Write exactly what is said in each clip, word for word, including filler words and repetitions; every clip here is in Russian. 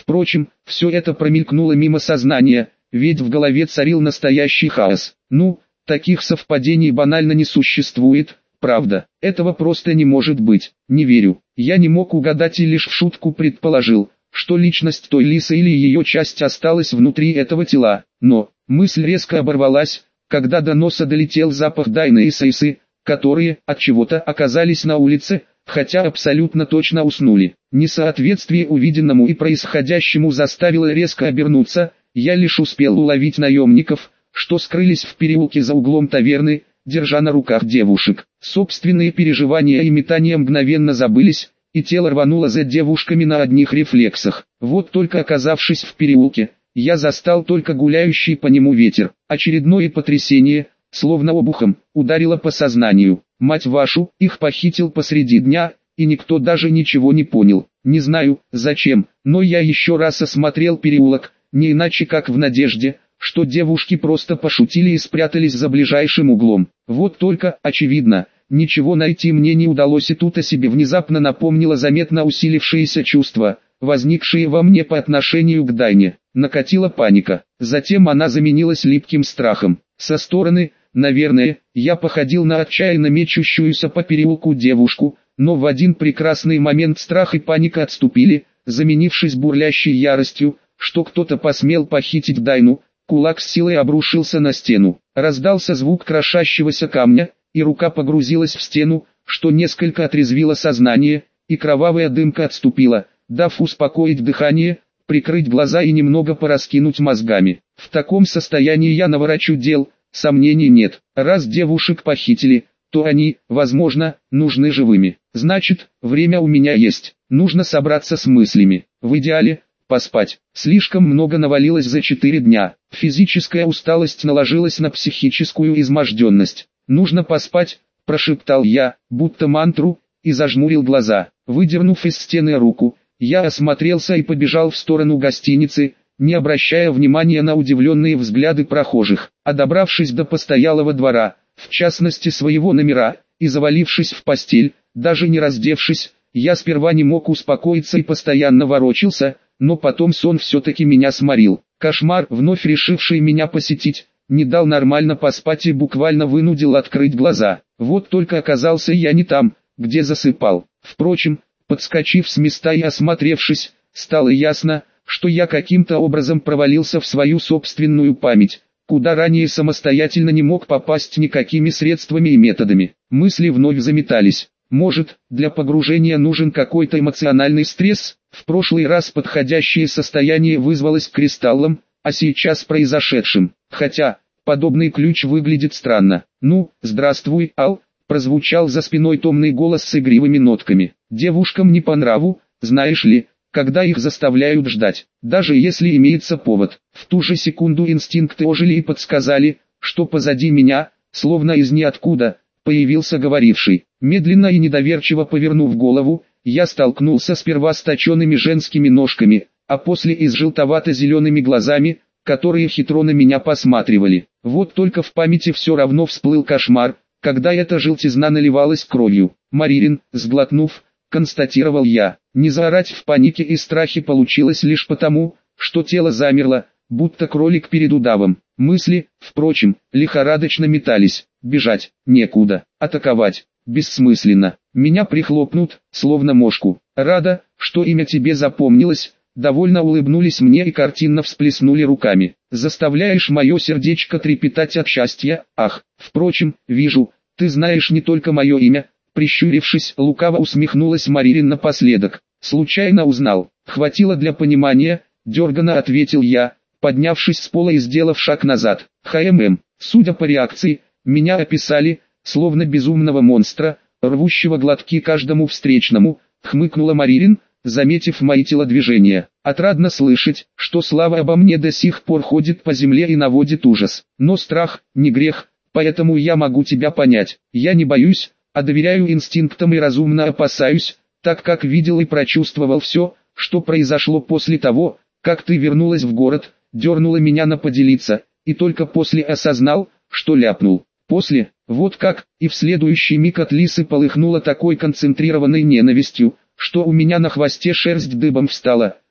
Впрочем, все это промелькнуло мимо сознания, ведь в голове царил настоящий хаос. Ну, таких совпадений банально не существует, правда, этого просто не может быть, не верю. Я не мог угадать и лишь в шутку предположил, что личность той лисы или ее часть осталась внутри этого тела. Но, мысль резко оборвалась, когда до носа долетел запах Дайны и Сейсы, которые, от чего-то, оказались на улице, хотя абсолютно точно уснули. Несоответствие увиденному и происходящему заставило резко обернуться, я лишь успел уловить наемников, что скрылись в переулке за углом таверны, держа на руках девушек. Собственные переживания и метания мгновенно забылись, и тело рвануло за девушками на одних рефлексах. Вот только оказавшись в переулке, я застал только гуляющий по нему ветер. Очередное потрясение, словно обухом, ударило по сознанию. Мать вашу, их похитил посреди дня, и никто даже ничего не понял. Не знаю, зачем, но я еще раз осмотрел переулок, не иначе как в надежде, что девушки просто пошутили и спрятались за ближайшим углом. Вот только, очевидно, ничего найти мне не удалось, и тут о себе внезапно напомнило заметно усилившееся чувство, возникшее во мне по отношению к Дайне. Накатила паника, затем она заменилась липким страхом. Со стороны, наверное, я походил на отчаянно мечущуюся по переулку девушку, но в один прекрасный момент страх и паника отступили, заменившись бурлящей яростью, что кто-то посмел похитить Дайну. Кулак с силой обрушился на стену, раздался звук крошащегося камня, и рука погрузилась в стену, что несколько отрезвило сознание, и кровавая дымка отступила, дав успокоить дыхание, прикрыть глаза и немного пораскинуть мозгами. В таком состоянии я наворочу дел, сомнений нет. Раз девушек похитили, то они, возможно, нужны живыми. Значит, время у меня есть. Нужно собраться с мыслями. В идеале, поспать. Слишком много навалилось за четыре дня. Физическая усталость наложилась на психическую изможденность. «Нужно поспать», – прошептал я, будто мантру, и зажмурил глаза. Выдернув из стены руку, я осмотрелся и побежал в сторону гостиницы, не обращая внимания на удивленные взгляды прохожих. А добравшись до постоялого двора, в частности своего номера, и завалившись в постель, даже не раздевшись, я сперва не мог успокоиться и постоянно ворочался, но потом сон все-таки меня сморил. Кошмар, вновь решивший меня посетить, не дал нормально поспать и буквально вынудил открыть глаза. Вот только оказался я не там, где засыпал. Впрочем, подскочив с места и осмотревшись, стало ясно, что я каким-то образом провалился в свою собственную память, куда ранее самостоятельно не мог попасть никакими средствами и методами. Мысли вновь заметались. Может, для погружения нужен какой-то эмоциональный стресс? В прошлый раз подходящее состояние вызвалось кристаллом, а сейчас произошедшим. Хотя, подобный ключ выглядит странно. «Ну, здравствуй, Ал», прозвучал за спиной томный голос с игривыми нотками. «Девушкам не по нраву, знаешь ли, когда их заставляют ждать, даже если имеется повод». В ту же секунду инстинкты ожили и подсказали, что позади меня, словно из ниоткуда, появился говоривший. Медленно и недоверчиво повернув голову, я столкнулся сперва с точенными женскими ножками, а после и с желтовато-зелеными глазами, которые хитро на меня посматривали. Вот только в памяти все равно всплыл кошмар, когда эта желтизна наливалась кровью. «Маририн», сглотнув, констатировал я. Не заорать в панике и страхе получилось лишь потому, что тело замерло, будто кролик перед удавом. Мысли, впрочем, лихорадочно метались. Бежать некуда, атаковать бессмысленно. Меня прихлопнут, словно мошку. «Рада, что имя тебе запомнилось», довольно улыбнулись мне и картинно всплеснули руками. «Заставляешь мое сердечко трепетать от счастья, ах, впрочем, вижу, ты знаешь не только мое имя». Прищурившись, лукаво усмехнулась Маририн напоследок. «Случайно узнал, хватило для понимания», дерганно ответил я, поднявшись с пола и сделав шаг назад. «ХММ, судя по реакции, меня описали, словно безумного монстра, рвущего глотки каждому встречному», хмыкнула Маририн, заметив мои телодвижения. «Отрадно слышать, что слава обо мне до сих пор ходит по земле и наводит ужас. Но страх не грех, поэтому я могу тебя понять. Я не боюсь, а доверяю инстинктам и разумно опасаюсь, так как видел и прочувствовал все, что произошло после того, как ты вернулась в город, дернула меня на поделиться, и только после осознал, что ляпнул. После, вот как, и в следующий миг от лисы полыхнула такой концентрированной ненавистью, что у меня на хвосте шерсть дыбом встала,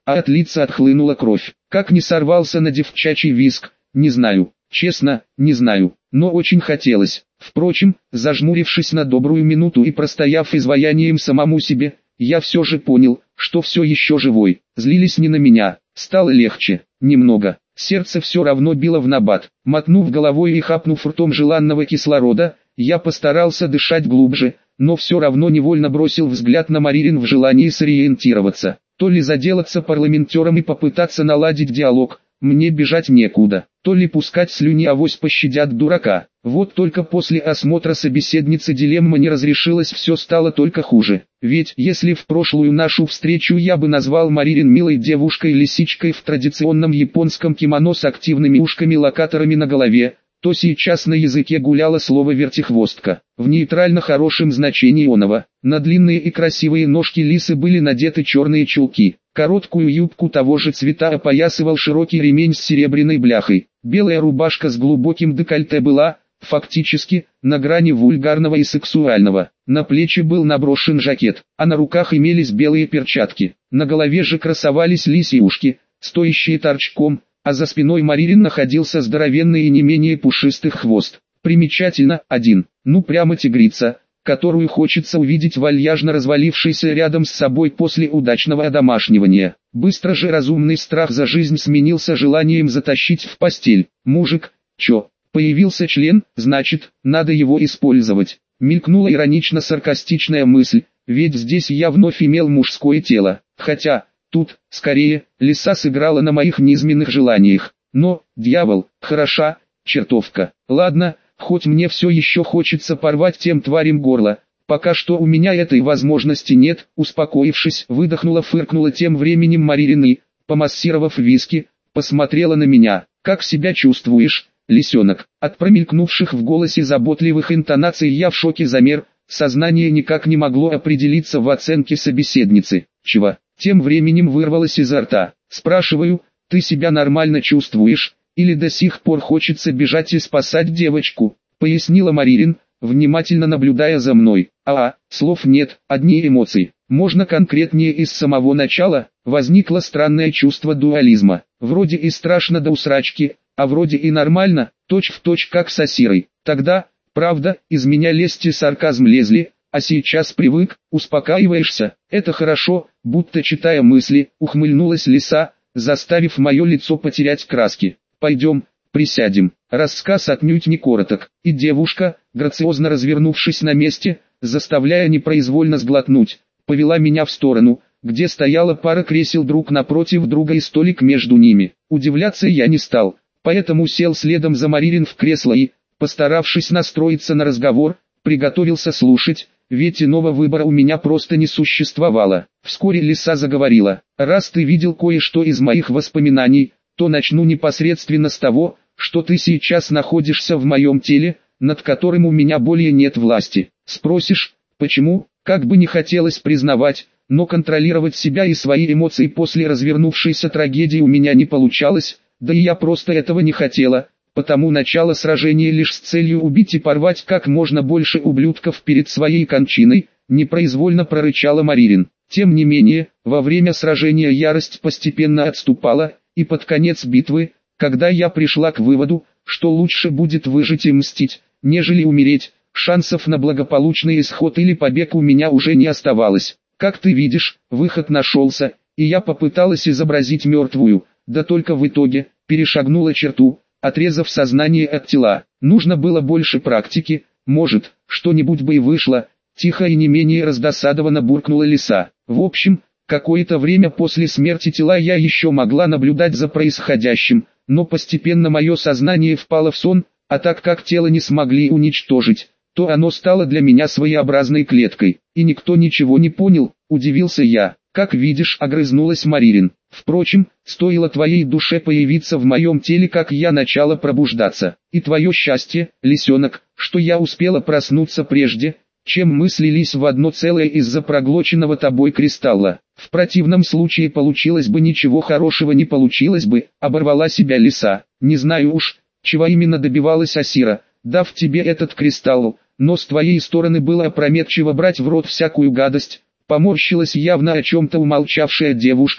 а от лица отхлынула кровь. Как не сорвался на девчачий визг, не знаю, честно, не знаю, но очень хотелось. Впрочем, зажмурившись на добрую минуту и простояв изваянием самому себе, я все же понял, что все еще живой. Злились не на меня, стало легче, немного. Сердце все равно било в набат. Мотнув головой и хапнув ртом желанного кислорода, я постарался дышать глубже, но все равно невольно бросил взгляд на Маририн в желании сориентироваться. То ли заделаться парламентером и попытаться наладить диалог, мне бежать некуда, то ли пускать слюни, авось пощадят дурака. Вот только после осмотра собеседницы дилемма не разрешилась, все стало только хуже. Ведь, если в прошлую нашу встречу я бы назвал Маририн милой девушкой-лисичкой в традиционном японском кимоно с активными ушками-локаторами на голове, то сейчас на языке гуляло слово «вертихвостка». В нейтрально хорошем значении оного. На длинные и красивые ножки лисы были надеты черные чулки. Короткую юбку того же цвета опоясывал широкий ремень с серебряной бляхой. Белая рубашка с глубоким декольте была, фактически, на грани вульгарного и сексуального. На плечи был наброшен жакет, а на руках имелись белые перчатки. На голове же красовались лисьи ушки, стоящие торчком, а за спиной Маририн находился здоровенный и не менее пушистый хвост. Примечательно, один, ну прямо тигрица, которую хочется увидеть вальяжно развалившейся рядом с собой после удачного одомашнивания. Быстро же разумный страх за жизнь сменился желанием затащить в постель. Мужик, чё, появился член, значит, надо его использовать. Мелькнула иронично-саркастичная мысль, ведь здесь я вновь имел мужское тело, хотя... Тут, скорее, лиса сыграла на моих низменных желаниях. Но, дьявол, хороша, чертовка. Ладно, хоть мне все еще хочется порвать тем тварям горло. Пока что у меня этой возможности нет. Успокоившись, выдохнула-фыркнула тем временем Маририн и, помассировав виски, посмотрела на меня. «Как себя чувствуешь, лисенок?» От промелькнувших в голосе заботливых интонаций я в шоке замер. Сознание никак не могло определиться в оценке собеседницы. «Чего?» Тем временем вырвалось изо рта. «Спрашиваю, ты себя нормально чувствуешь, или до сих пор хочется бежать и спасать девочку?» Пояснила Маририн, внимательно наблюдая за мной. «А, слов нет, одни эмоции. Можно конкретнее?» Из самого начала возникло странное чувство дуализма. Вроде и страшно до усрачки, а вроде и нормально, точь в точь как с Асирой. Тогда, правда, из меня лесть и сарказм лезли, а сейчас привык, успокаиваешься, это хорошо, будто читая мысли, ухмыльнулась лиса, заставив мое лицо потерять краски. Пойдем, присядем. Рассказ отнюдь не короток, и девушка, грациозно развернувшись на месте, заставляя непроизвольно сглотнуть, повела меня в сторону, где стояла пара кресел друг напротив друга и столик между ними. Удивляться я не стал, поэтому сел следом за Маририн в кресло и, постаравшись настроиться на разговор, приготовился слушать. Ведь иного выбора у меня просто не существовало. Вскоре лиса заговорила. «Раз ты видел кое-что из моих воспоминаний, то начну непосредственно с того, что ты сейчас находишься в моем теле, над которым у меня более нет власти. Спросишь, почему? Как бы не хотелось признавать, но контролировать себя и свои эмоции после развернувшейся трагедии у меня не получалось, да и я просто этого не хотела. Потому начало сражения лишь с целью убить и порвать как можно больше ублюдков перед своей кончиной», непроизвольно прорычала Маририн. Тем не менее, во время сражения ярость постепенно отступала, и под конец битвы, когда я пришла к выводу, что лучше будет выжить и мстить, нежели умереть, шансов на благополучный исход или побег у меня уже не оставалось. Как ты видишь, выход нашелся, и я попыталась изобразить мертвую, да только в итоге, перешагнула черту, отрезав сознание от тела. Нужно было больше практики, может, что-нибудь бы и вышло. Тихо и не менее раздосадованно буркнула лиса. В общем, какое-то время после смерти тела я еще могла наблюдать за происходящим, но постепенно мое сознание впало в сон, а так как тело не смогли уничтожить, то оно стало для меня своеобразной клеткой. И никто ничего не понял, удивился я. Как видишь, огрызнулась Маририн. Впрочем, стоило твоей душе появиться в моем теле, как я начала пробуждаться. И твое счастье, лисенок, что я успела проснуться прежде, чем мы слились в одно целое из-за проглоченного тобой кристалла. В противном случае получилось бы ничего хорошего не получилось бы, оборвала себя лиса. Не знаю уж, чего именно добивалась Асира, дав тебе этот кристалл, но с твоей стороны было опрометчиво брать в рот всякую гадость. Поморщилась явно о чем-то умолчавшая девушка,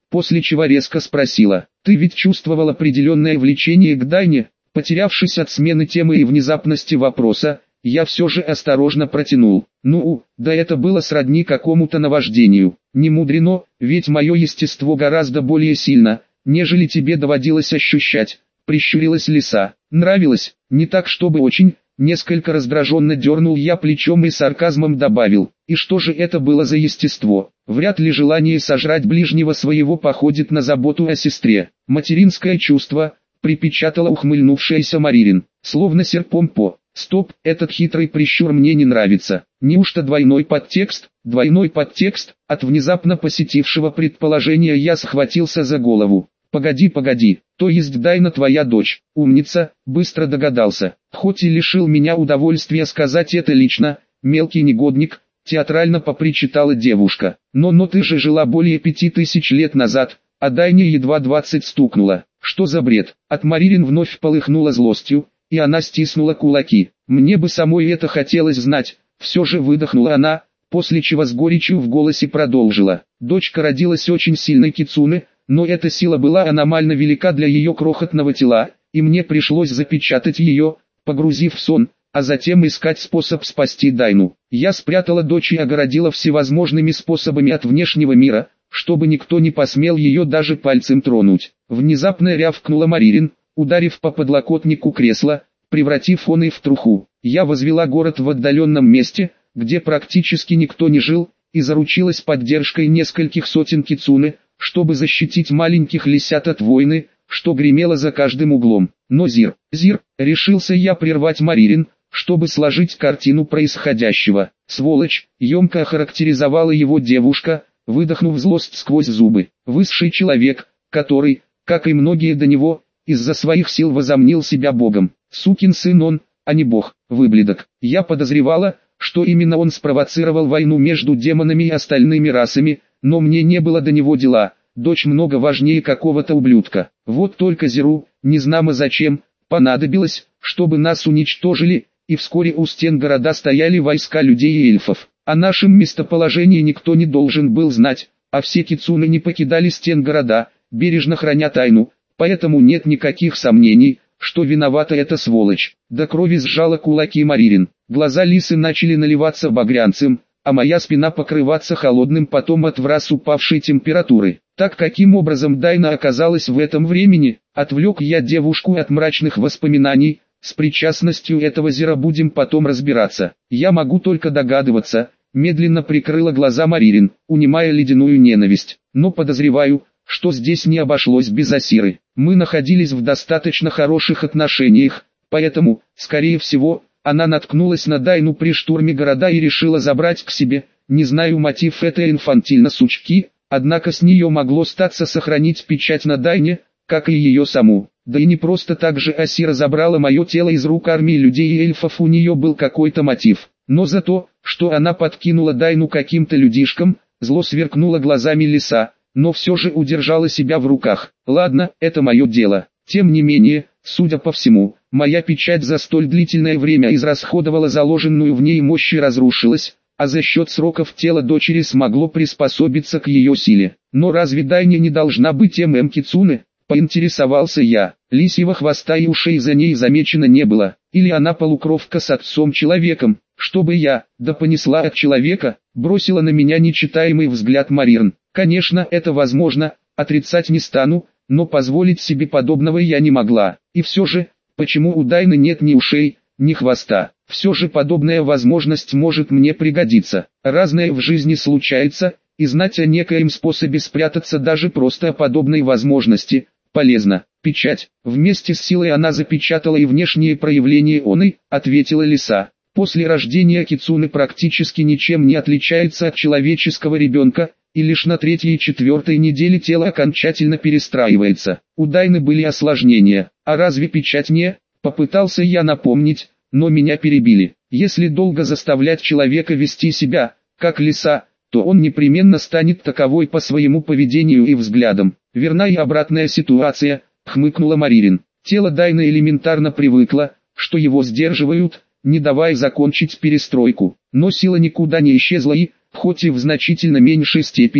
после чего резко спросила: «Ты ведь чувствовал определенное влечение к Дайне?» Потерявшись от смены темы и внезапности вопроса, я все же осторожно протянул: «Ну, да это было сродни какому-то наваждению. Не мудрено, ведь мое естество гораздо более сильно, нежели тебе доводилось ощущать», — прищурилась лиса. «Нравилось, не так чтобы очень». Несколько раздраженно дернул я плечом и сарказмом добавил: «И что же это было за естество? Вряд ли желание сожрать ближнего своего походит на заботу о сестре. Материнское чувство», — припечатала ухмыльнувшаяся Маририн, словно серпом по. «Стоп, этот хитрый прищур мне не нравится. Неужто двойной подтекст?» Двойной подтекст? От внезапно посетившего предположения я схватился за голову. «Погоди, погоди, то есть Дайна твоя дочь?» «Умница», быстро догадался. Хоть и лишил меня удовольствия сказать это лично, мелкий негодник, театрально попричитала девушка. «Но, но ты же жила более пяти тысяч лет назад, а Дайне едва двадцать стукнуло. Что за бред?» От Маририн вновь полыхнула злостью, и она стиснула кулаки. «Мне бы самой это хотелось знать», все же выдохнула она, после чего с горечью в голосе продолжила. «Дочка родилась очень сильной кицуне, но эта сила была аномально велика для ее крохотного тела, и мне пришлось запечатать ее, погрузив в сон, а затем искать способ спасти Дайну. Я спрятала дочь и огородила всевозможными способами от внешнего мира, чтобы никто не посмел ее даже пальцем тронуть». Внезапно рявкнула Маририн, ударив по подлокотнику кресла, превратив он и в труху. «Я возвела город в отдаленном месте, где практически никто не жил, и заручилась поддержкой нескольких сотен кицуне, чтобы защитить маленьких лисят от войны, что гремело за каждым углом. Но Зир, Зир, решился я прервать Маририн, чтобы сложить картину происходящего. Сволочь, емко охарактеризовала его девушка, выдохнув злость сквозь зубы. Высший человек, который, как и многие до него, из-за своих сил возомнил себя богом. Сукин сын он, а не бог, выблядок. Я подозревала, что именно он спровоцировал войну между демонами и остальными расами, но мне не было до него дела. Дочь много важнее какого-то ублюдка. Вот только Зиру, незнамо зачем, понадобилось, чтобы нас уничтожили, и вскоре у стен города стояли войска людей и эльфов. О нашем местоположении никто не должен был знать, а все кицуны не покидали стен города, бережно храня тайну, поэтому нет никаких сомнений, что виновата эта сволочь. До крови сжала кулаки Маририн. Глаза лисы начали наливаться багрянцем, а моя спина покрываться холодным потом от враз упавшей температуры. Так каким образом Дайна оказалась в этом времени? Отвлек я девушку от мрачных воспоминаний. С причастностью этого Зира будем потом разбираться. Я могу только догадываться. Медленно прикрыла глаза Маририн, унимая ледяную ненависть. Но подозреваю, что здесь не обошлось без Асиры. Мы находились в достаточно хороших отношениях, поэтому, скорее всего, она наткнулась на Дайну при штурме города и решила забрать к себе. Не знаю мотив этой инфантильно сучки, однако с нее могло статься сохранить печать на Дайне, как и ее саму. Да и не просто так же Асира забрала мое тело из рук армии людей и эльфов, у нее был какой-то мотив. Но за то, что она подкинула Дайну каким-то людишкам, зло сверкнуло глазами лиса, но все же удержала себя в руках. Ладно, это мое дело. Тем не менее, судя по всему, моя печать за столь длительное время израсходовала заложенную в ней мощь и разрушилась, а за счет сроков тело дочери смогло приспособиться к ее силе. Но разве Дайне не должна быть ММ Кицуне? Поинтересовался я. Лисьего хвоста и ушей за ней замечено не было. Или она полукровка с отцом-человеком, чтобы я, да понесла от человека, бросила на меня нечитаемый взгляд Марирн. Конечно, это возможно, отрицать не стану, но позволить себе подобного я не могла. И все же, почему у Дайны нет ни ушей, ни хвоста? Все же подобная возможность может мне пригодиться. Разное в жизни случается, и знать о некоем способе спрятаться даже просто о подобной возможности полезно. Печать. Вместе с силой она запечатала и внешние проявления оной, ответила лиса. После рождения кицуны практически ничем не отличается от человеческого ребенка, и лишь на третьей и четвертой неделе тело окончательно перестраивается. У Дайны были осложнения, а разве печать не? Попытался я напомнить, но меня перебили. Если долго заставлять человека вести себя, как лиса, то он непременно станет таковой по своему поведению и взглядам. Верна и обратная ситуация, хмыкнула Маририн. Тело Дайны элементарно привыкло, что его сдерживают, не давая закончить перестройку. Но сила никуда не исчезла и, хоть и в значительно меньшей степени,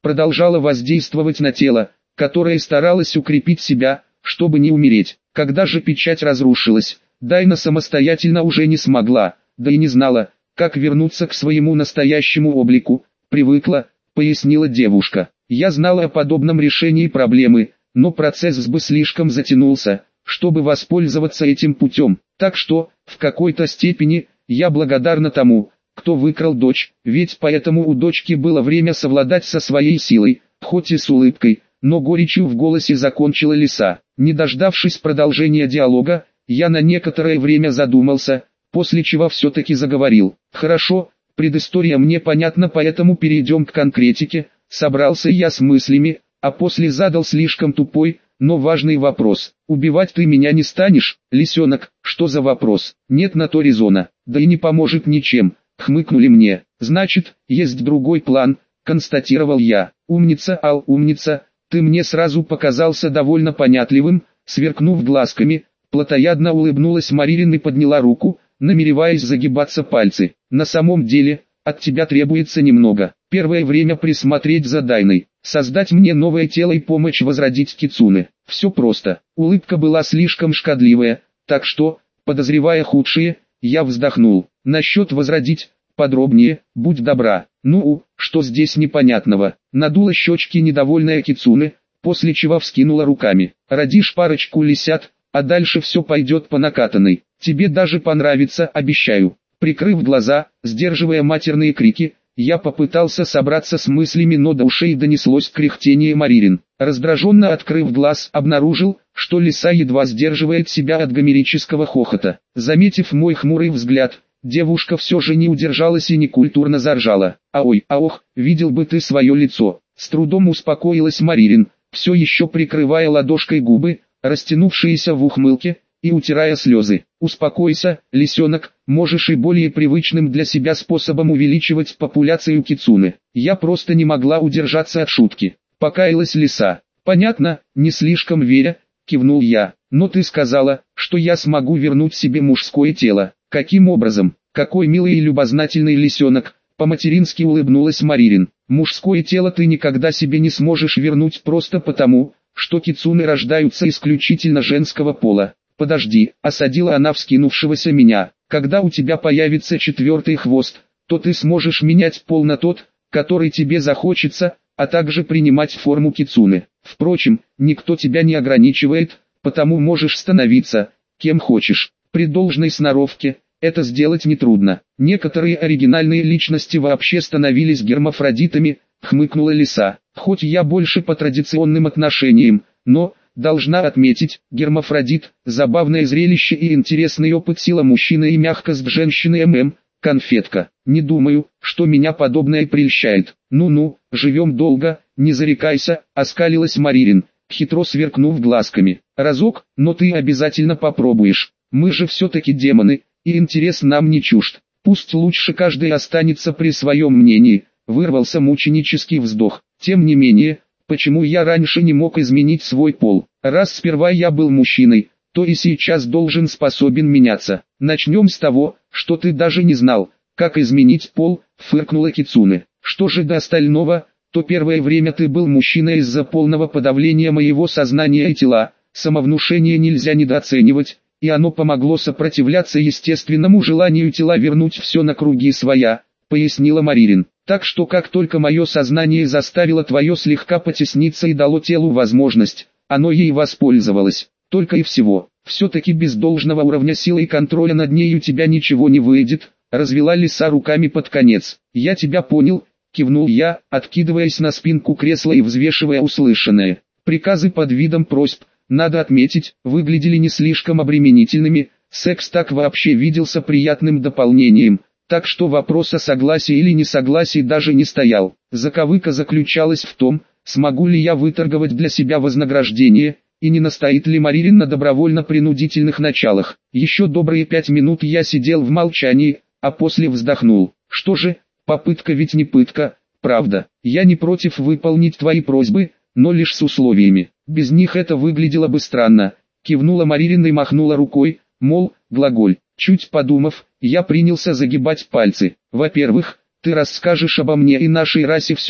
продолжала воздействовать на тело, которое старалось укрепить себя, чтобы не умереть. Когда же печать разрушилась, Дайна самостоятельно уже не смогла, да и не знала, как вернуться к своему настоящему облику. Привыкла, пояснила девушка. Я знала о подобном решении проблемы, но процесс бы слишком затянулся, чтобы воспользоваться этим путем. Так что, в какой-то степени, я благодарна тому, кто выкрал дочь, ведь поэтому у дочки было время совладать со своей силой, хоть и с улыбкой, но горечью в голосе закончила Лиса. Не дождавшись продолжения диалога, я на некоторое время задумался, после чего все-таки заговорил. Хорошо, предыстория мне понятна, поэтому перейдем к конкретике. Собрался я с мыслями, а после задал слишком тупой, но важный вопрос. Убивать ты меня не станешь, лисенок? Что за вопрос? Нет на то резона, да и не поможет ничем, хмыкнули мне. Значит, есть другой план, констатировал я. Умница, Ал, умница, ты мне сразу показался довольно понятливым. Сверкнув глазками, плотоядно улыбнулась Маририн и подняла руку, намереваясь загибаться пальцы. На самом деле, от тебя требуется немного. Первое время присмотреть за Дайной, создать мне новое тело и помочь возродить Кицуне. Все просто. Улыбка была слишком шкодливая, так что, подозревая худшее, я вздохнул. Насчет возродить, подробнее, будь добра. Ну, что здесь непонятного? Надула щечки недовольная Кицуне, после чего вскинула руками. Родишь парочку лисят, а дальше все пойдет по накатанной. Тебе даже понравится, обещаю. Прикрыв глаза, сдерживая матерные крики, я попытался собраться с мыслями, но до ушей донеслось кряхтение Маририн. Раздраженно открыв глаз, обнаружил, что Лиса едва сдерживает себя от гомерического хохота. Заметив мой хмурый взгляд, девушка все же не удержалась и некультурно заржала. «А ой, а ох, видел бы ты свое лицо!» С трудом успокоилась Маририн, все еще прикрывая ладошкой губы, растянувшиеся в ухмылке, и утирая слезы. «Успокойся, лисенок, можешь и более привычным для себя способом увеличивать популяцию Кицуне». Я просто не могла удержаться от шутки. Покаялась Лиса. «Понятно, не слишком веря», кивнул я. «Но ты сказала, что я смогу вернуть себе мужское тело. Каким образом?» «Какой милый и любознательный лисенок», по-матерински улыбнулась Маририн. «Мужское тело ты никогда себе не сможешь вернуть просто потому, что Кицуне рождаются исключительно женского пола. Подожди», осадила она вскинувшегося меня, «когда у тебя появится четвертый хвост, то ты сможешь менять пол на тот, который тебе захочется, а также принимать форму Кицуне. Впрочем, никто тебя не ограничивает, потому можешь становиться, кем хочешь. При должной сноровке, это сделать нетрудно. Некоторые оригинальные личности вообще становились гермафродитами», хмыкнула Лиса. «Хоть я больше по традиционным отношениям, но... Должна отметить, гермафродит, забавное зрелище и интересный опыт, сила мужчины и мягкость женщины. ММ, конфетка. Не думаю, что меня подобное прельщает. Ну-ну, живем долго, не зарекайся», оскалилась Маририн, хитро сверкнув глазками. «Разок, но ты обязательно попробуешь. Мы же все-таки демоны, и интерес нам не чужд. Пусть лучше каждый останется при своем мнении», вырвался мученический вздох. «Тем не менее, почему я раньше не мог изменить свой пол? Раз сперва я был мужчиной, то и сейчас должен способен меняться. Начнем с того, что ты даже не знал, как изменить пол», фыркнула Кицуне. «Что же до остального, то первое время ты был мужчиной из-за полного подавления моего сознания и тела. Самовнушение нельзя недооценивать, и оно помогло сопротивляться естественному желанию тела вернуть все на круги своя», пояснила Маририн. «Так что как только мое сознание заставило твое слегка потесниться и дало телу возможность, оно ей воспользовалось. Только и всего. Все-таки без должного уровня силы и контроля над ней у тебя ничего не выйдет», развела Лиса руками под конец. «Я тебя понял», кивнул я, откидываясь на спинку кресла и взвешивая услышанное. Приказы под видом просьб, надо отметить, выглядели не слишком обременительными, секс так вообще виделся приятным дополнением. Так что вопрос о согласии или несогласии даже не стоял. Заковыка заключалась в том, смогу ли я выторговать для себя вознаграждение, и не настоит ли Маририн на добровольно-принудительных началах. Еще добрые пять минут я сидел в молчании, а после вздохнул. «Что же, попытка ведь не пытка, правда. Я не против выполнить твои просьбы, но лишь с условиями. Без них это выглядело бы странно», кивнула Маририн и махнула рукой, мол, глаголь. Чуть подумав, я принялся загибать пальцы. «Во-первых, ты расскажешь обо мне и нашей расе все,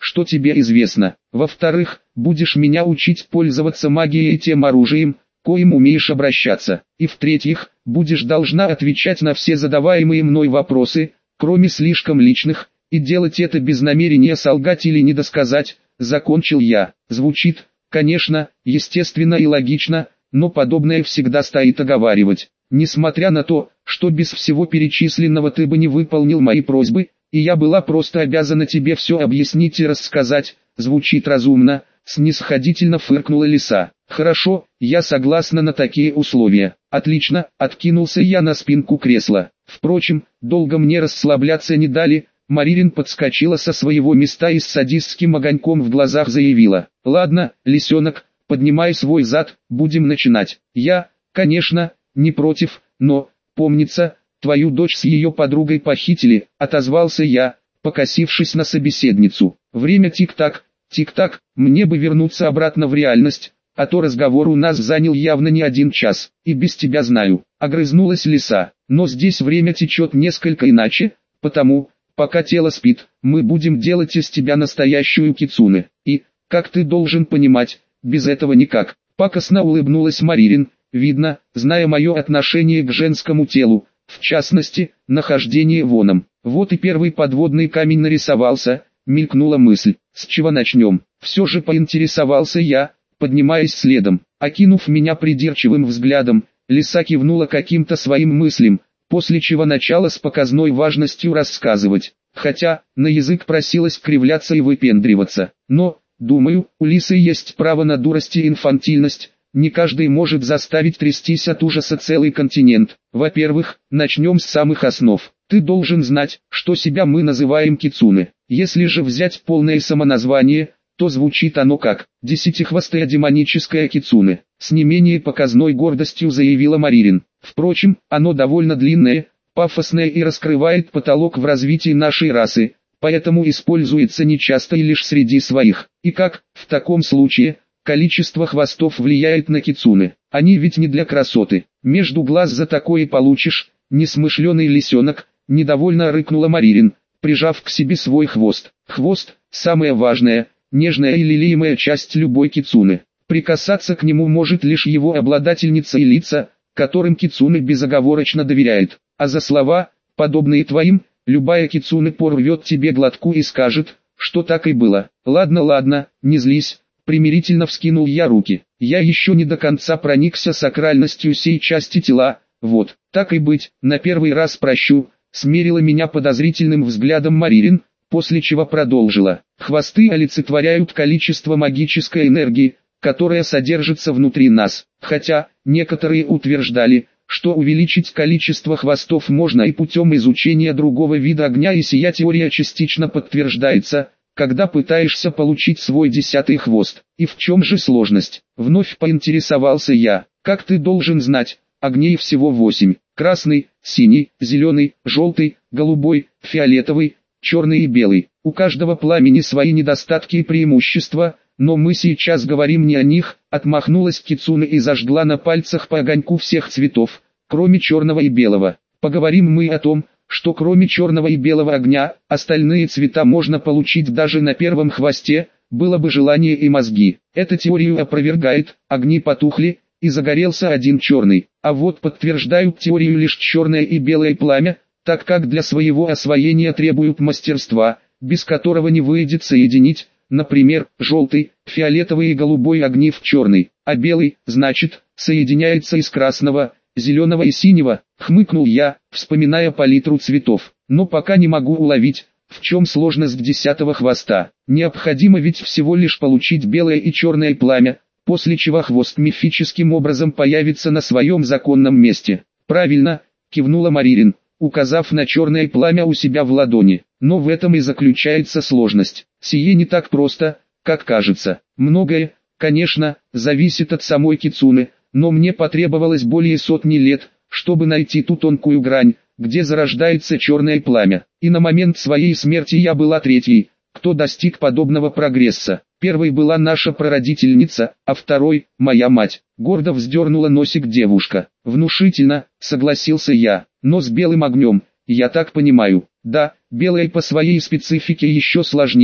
что тебе известно. Во-вторых, будешь меня учить пользоваться магией и тем оружием, коим умеешь обращаться. И в-третьих, будешь должна отвечать на все задаваемые мной вопросы, кроме слишком личных, и делать это без намерения солгать или недосказать, закончил я. Звучит, конечно, естественно и логично, но подобное всегда стоит оговаривать. Несмотря на то, что без всего перечисленного ты бы не выполнил мои просьбы, и я была просто обязана тебе все объяснить и рассказать, звучит разумно, снисходительно фыркнула лиса. Хорошо, я согласна на такие условия. Отлично, откинулся я на спинку кресла. Впрочем, долго мне расслабляться не дали. Маририн подскочила со своего места и с садистским огоньком в глазах заявила: «Ладно, лисенок, поднимай свой зад, будем начинать. Я, конечно, не против, но, помнится, твою дочь с ее подругой похитили», — отозвался я, покосившись на собеседницу. «Время тик-так, тик-так, мне бы вернуться обратно в реальность, а то разговор у нас занял явно не один час, и без тебя знаю», — огрызнулась лиса. «Но здесь время течет несколько иначе, потому, пока тело спит, мы будем делать из тебя настоящую кицуне. И, как ты должен понимать, без этого никак». Пакостно улыбнулась Маририн, видно, зная мое отношение к женскому телу, в частности, нахождение воном. Вот и первый подводный камень нарисовался, мелькнула мысль. С чего начнем? Все же поинтересовался я, поднимаясь следом. Окинув меня придирчивым взглядом, лиса кивнула каким-то своим мыслям, после чего начала с показной важностью рассказывать. Хотя, на язык просилось кривляться и выпендриваться. Но, думаю, у лисы есть право на дурость и инфантильность. Не каждый может заставить трястись от ужаса целый континент. Во-первых, начнем с самых основ. Ты должен знать, что себя мы называем кицуне. Если же взять полное самоназвание, то звучит оно как «десятихвостая демоническая кицуне», с не менее показной гордостью заявила Маририн. Впрочем, оно довольно длинное, пафосное и раскрывает потолок в развитии нашей расы, поэтому используется нечасто и лишь среди своих. И как, в таком случае, количество хвостов влияет на кицуне? Они ведь не для красоты. Между глаз за такое получишь, несмышленый лисенок, недовольно рыкнула Маририн, прижав к себе свой хвост. Хвост – самая важная, нежная и лелеемая часть любой кицуне. Прикасаться к нему может лишь его обладательница и лица, которым кицуне безоговорочно доверяет. А за слова, подобные твоим, любая кицуне порвет тебе глотку и скажет, что так и было. Ладно, ладно, не злись. Примирительно вскинул я руки. Я еще не до конца проникся сакральностью сей части тела. Вот, так и быть, на первый раз прощу. Смерила меня подозрительным взглядом Маририн, после чего продолжила. Хвосты олицетворяют количество магической энергии, которая содержится внутри нас. Хотя, некоторые утверждали, что увеличить количество хвостов можно и путем изучения другого вида огня, и сия теория частично подтверждается, когда пытаешься получить свой десятый хвост. И в чем же сложность? Вновь поинтересовался я. Как ты должен знать, огней всего восемь. Красный, синий, зеленый, желтый, голубой, фиолетовый, черный и белый. У каждого пламени свои недостатки и преимущества, но мы сейчас говорим не о них. Отмахнулась кицуне и зажгла на пальцах по огоньку всех цветов, кроме черного и белого. Поговорим мы о том, что кроме черного и белого огня, остальные цвета можно получить даже на первом хвосте, было бы желание и мозги. Эта теорию опровергает, огни потухли, и загорелся один черный. А вот подтверждают теорию лишь черное и белое пламя, так как для своего освоения требуют мастерства, без которого не выйдет соединить, например, желтый, фиолетовый и голубой огни в черный, а белый, значит, соединяется из красного, зеленого и синего, хмыкнул я, вспоминая палитру цветов. Но пока не могу уловить, в чем сложность десятого хвоста. Необходимо ведь всего лишь получить белое и черное пламя, после чего хвост мифическим образом появится на своем законном месте. Правильно, кивнула Маририн, указав на черное пламя у себя в ладони. Но в этом и заключается сложность. Сие не так просто, как кажется. Многое, конечно, зависит от самой кицуне, но мне потребовалось более сотни лет, чтобы найти ту тонкую грань, где зарождается черное пламя. И на момент своей смерти я была третьей, кто достиг подобного прогресса. Первой была наша прародительница, а второй – моя мать. Гордо вздернула носик девушка. Внушительно, согласился я, но с белым огнем, я так понимаю. Да, белое по своей специфике еще сложнее,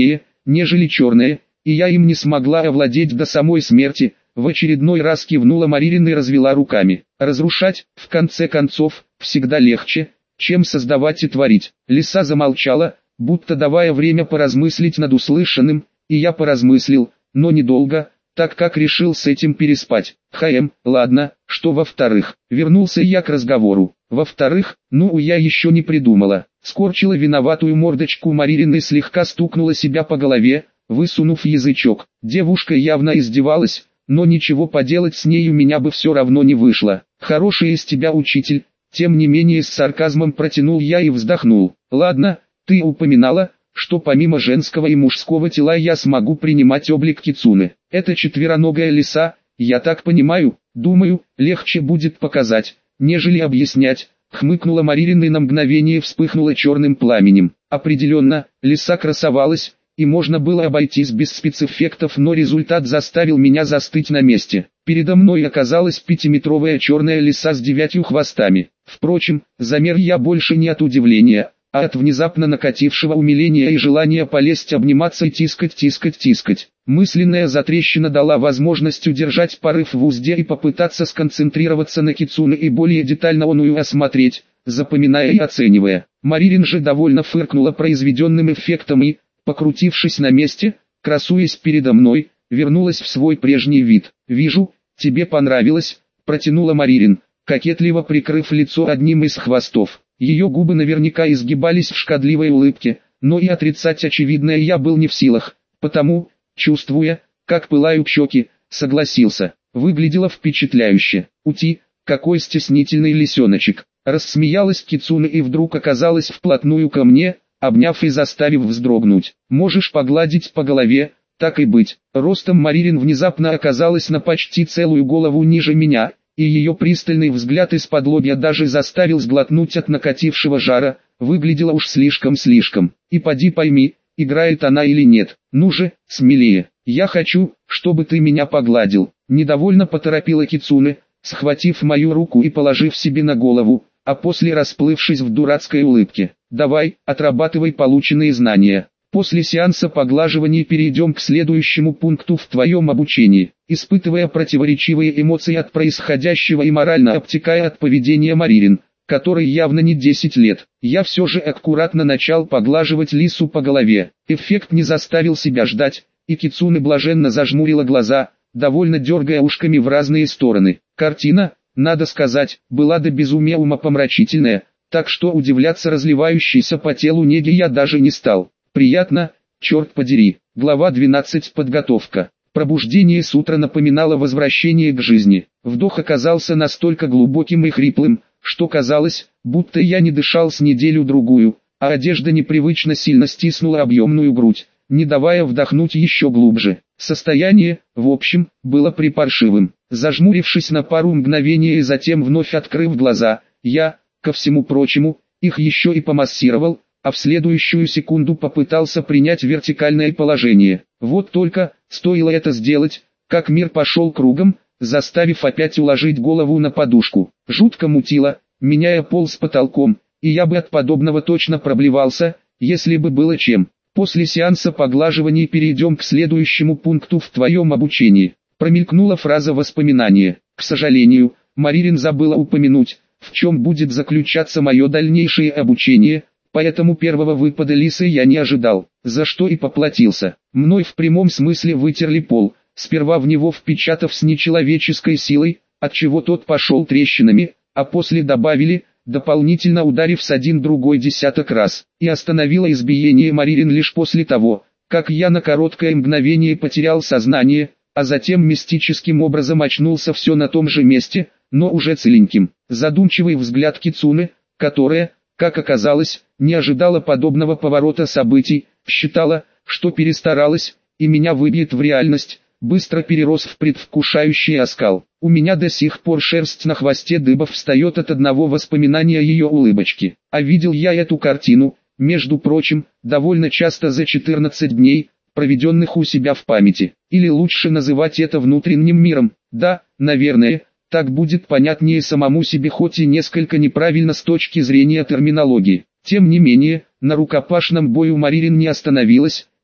нежели черное, и я им не смогла овладеть до самой смерти. В очередной раз кивнула Маририн и развела руками. Разрушать, в конце концов, всегда легче, чем создавать и творить. Лиса замолчала, будто давая время поразмыслить над услышанным, и я поразмыслил, но недолго, так как решил с этим переспать. Хм, ладно, что во-вторых? Вернулся я к разговору. Во-вторых, ну я еще не придумала. Скорчила виноватую мордочку Маририн и слегка стукнула себя по голове, высунув язычок. Девушка явно издевалась, но ничего поделать с ней у меня бы все равно не вышло. Хороший из тебя учитель, тем не менее с сарказмом протянул я и вздохнул. Ладно, ты упоминала, что помимо женского и мужского тела я смогу принимать облик кицуне. Это четвероногая лиса, я так понимаю, думаю, легче будет показать, нежели объяснять. Хмыкнула Маририн и на мгновение вспыхнула черным пламенем. Определенно, лиса красовалась, и можно было обойтись без спецэффектов, но результат заставил меня застыть на месте. Передо мной оказалась пятиметровая черная лиса с девятью хвостами. Впрочем, замер я больше не от удивления, а от внезапно накатившего умиления и желания полезть обниматься и тискать, тискать, тискать. Мысленная затрещина дала возможность удержать порыв в узде и попытаться сконцентрироваться на кицуне и более детально оную осмотреть, запоминая и оценивая. Маририн же довольно фыркнула произведенным эффектом и, покрутившись на месте, красуясь передо мной, вернулась в свой прежний вид. «Вижу, тебе понравилось», — протянула Маририн, кокетливо прикрыв лицо одним из хвостов. Ее губы наверняка изгибались в шкодливой улыбке, но и отрицать очевидное я был не в силах, потому, чувствуя, как пылают щеки, согласился. Выглядело впечатляюще. «Ути, какой стеснительный лисеночек!» Рассмеялась кицуне и вдруг оказалась вплотную ко мне, обняв и заставив вздрогнуть. «Можешь погладить по голове, так и быть». Ростом Маририн внезапно оказалась на почти целую голову ниже меня, и ее пристальный взгляд из-под лобья даже заставил сглотнуть от накатившего жара. Выглядела уж слишком-слишком. И поди пойми, играет она или нет. «Ну же, смелее, я хочу, чтобы ты меня погладил». Недовольно поторопила кицуне, схватив мою руку и положив себе на голову, а после расплывшись в дурацкой улыбке. «Давай, отрабатывай полученные знания. После сеанса поглаживания перейдем к следующему пункту в твоем обучении». Испытывая противоречивые эмоции от происходящего и морально обтекая от поведения Маририн, которой явно не десять лет, я все же аккуратно начал поглаживать лису по голове. Эффект не заставил себя ждать, и кицуне блаженно зажмурила глаза, довольно дергая ушками в разные стороны. Картина, надо сказать, была до безумия умопомрачительная, так что удивляться разливающейся по телу неге я даже не стал. Приятно, черт подери. Глава двенадцать. Подготовка. Пробуждение с утра напоминало возвращение к жизни. Вдох оказался настолько глубоким и хриплым, что казалось, будто я не дышал с неделю-другую, а одежда непривычно сильно стиснула объемную грудь, не давая вдохнуть еще глубже. Состояние, в общем, было припаршивым. Зажмурившись на пару мгновений и затем вновь открыв глаза, я, ко всему прочему, их еще и помассировал, а в следующую секунду попытался принять вертикальное положение. Вот только, стоило это сделать, как мир пошел кругом, заставив опять уложить голову на подушку. Жутко мутило, меняя пол с потолком, и я бы от подобного точно проблевался, если бы было чем. После сеанса поглаживания перейдем к следующему пункту в твоем обучении. Промелькнула фраза воспоминания. К сожалению, Маририн забыла упомянуть, в чем будет заключаться мое дальнейшее обучение, поэтому первого выпада лисы я не ожидал, за что и поплатился. Мной в прямом смысле вытерли пол, сперва в него впечатав с нечеловеческой силой, отчего тот пошел трещинами, а после добавили, дополнительно ударив с один другой десяток раз, и остановила избиение Маририн лишь после того, как я на короткое мгновение потерял сознание, а затем мистическим образом очнулся все на том же месте, но уже целеньким. Задумчивый взгляд кицуне, которая, как оказалось, не ожидала подобного поворота событий, считала, что перестаралась, и меня выбьет в реальность, быстро перерос в предвкушающий оскал. У меня до сих пор шерсть на хвосте дыбов встает от одного воспоминания ее улыбочки. А видел я эту картину, между прочим, довольно часто за четырнадцать дней, проведенных у себя в памяти. Или лучше называть это внутренним миром. Да, наверное, так будет понятнее самому себе, хоть и несколько неправильно с точки зрения терминологии. Тем не менее, на рукопашном бою Маририн не остановилась,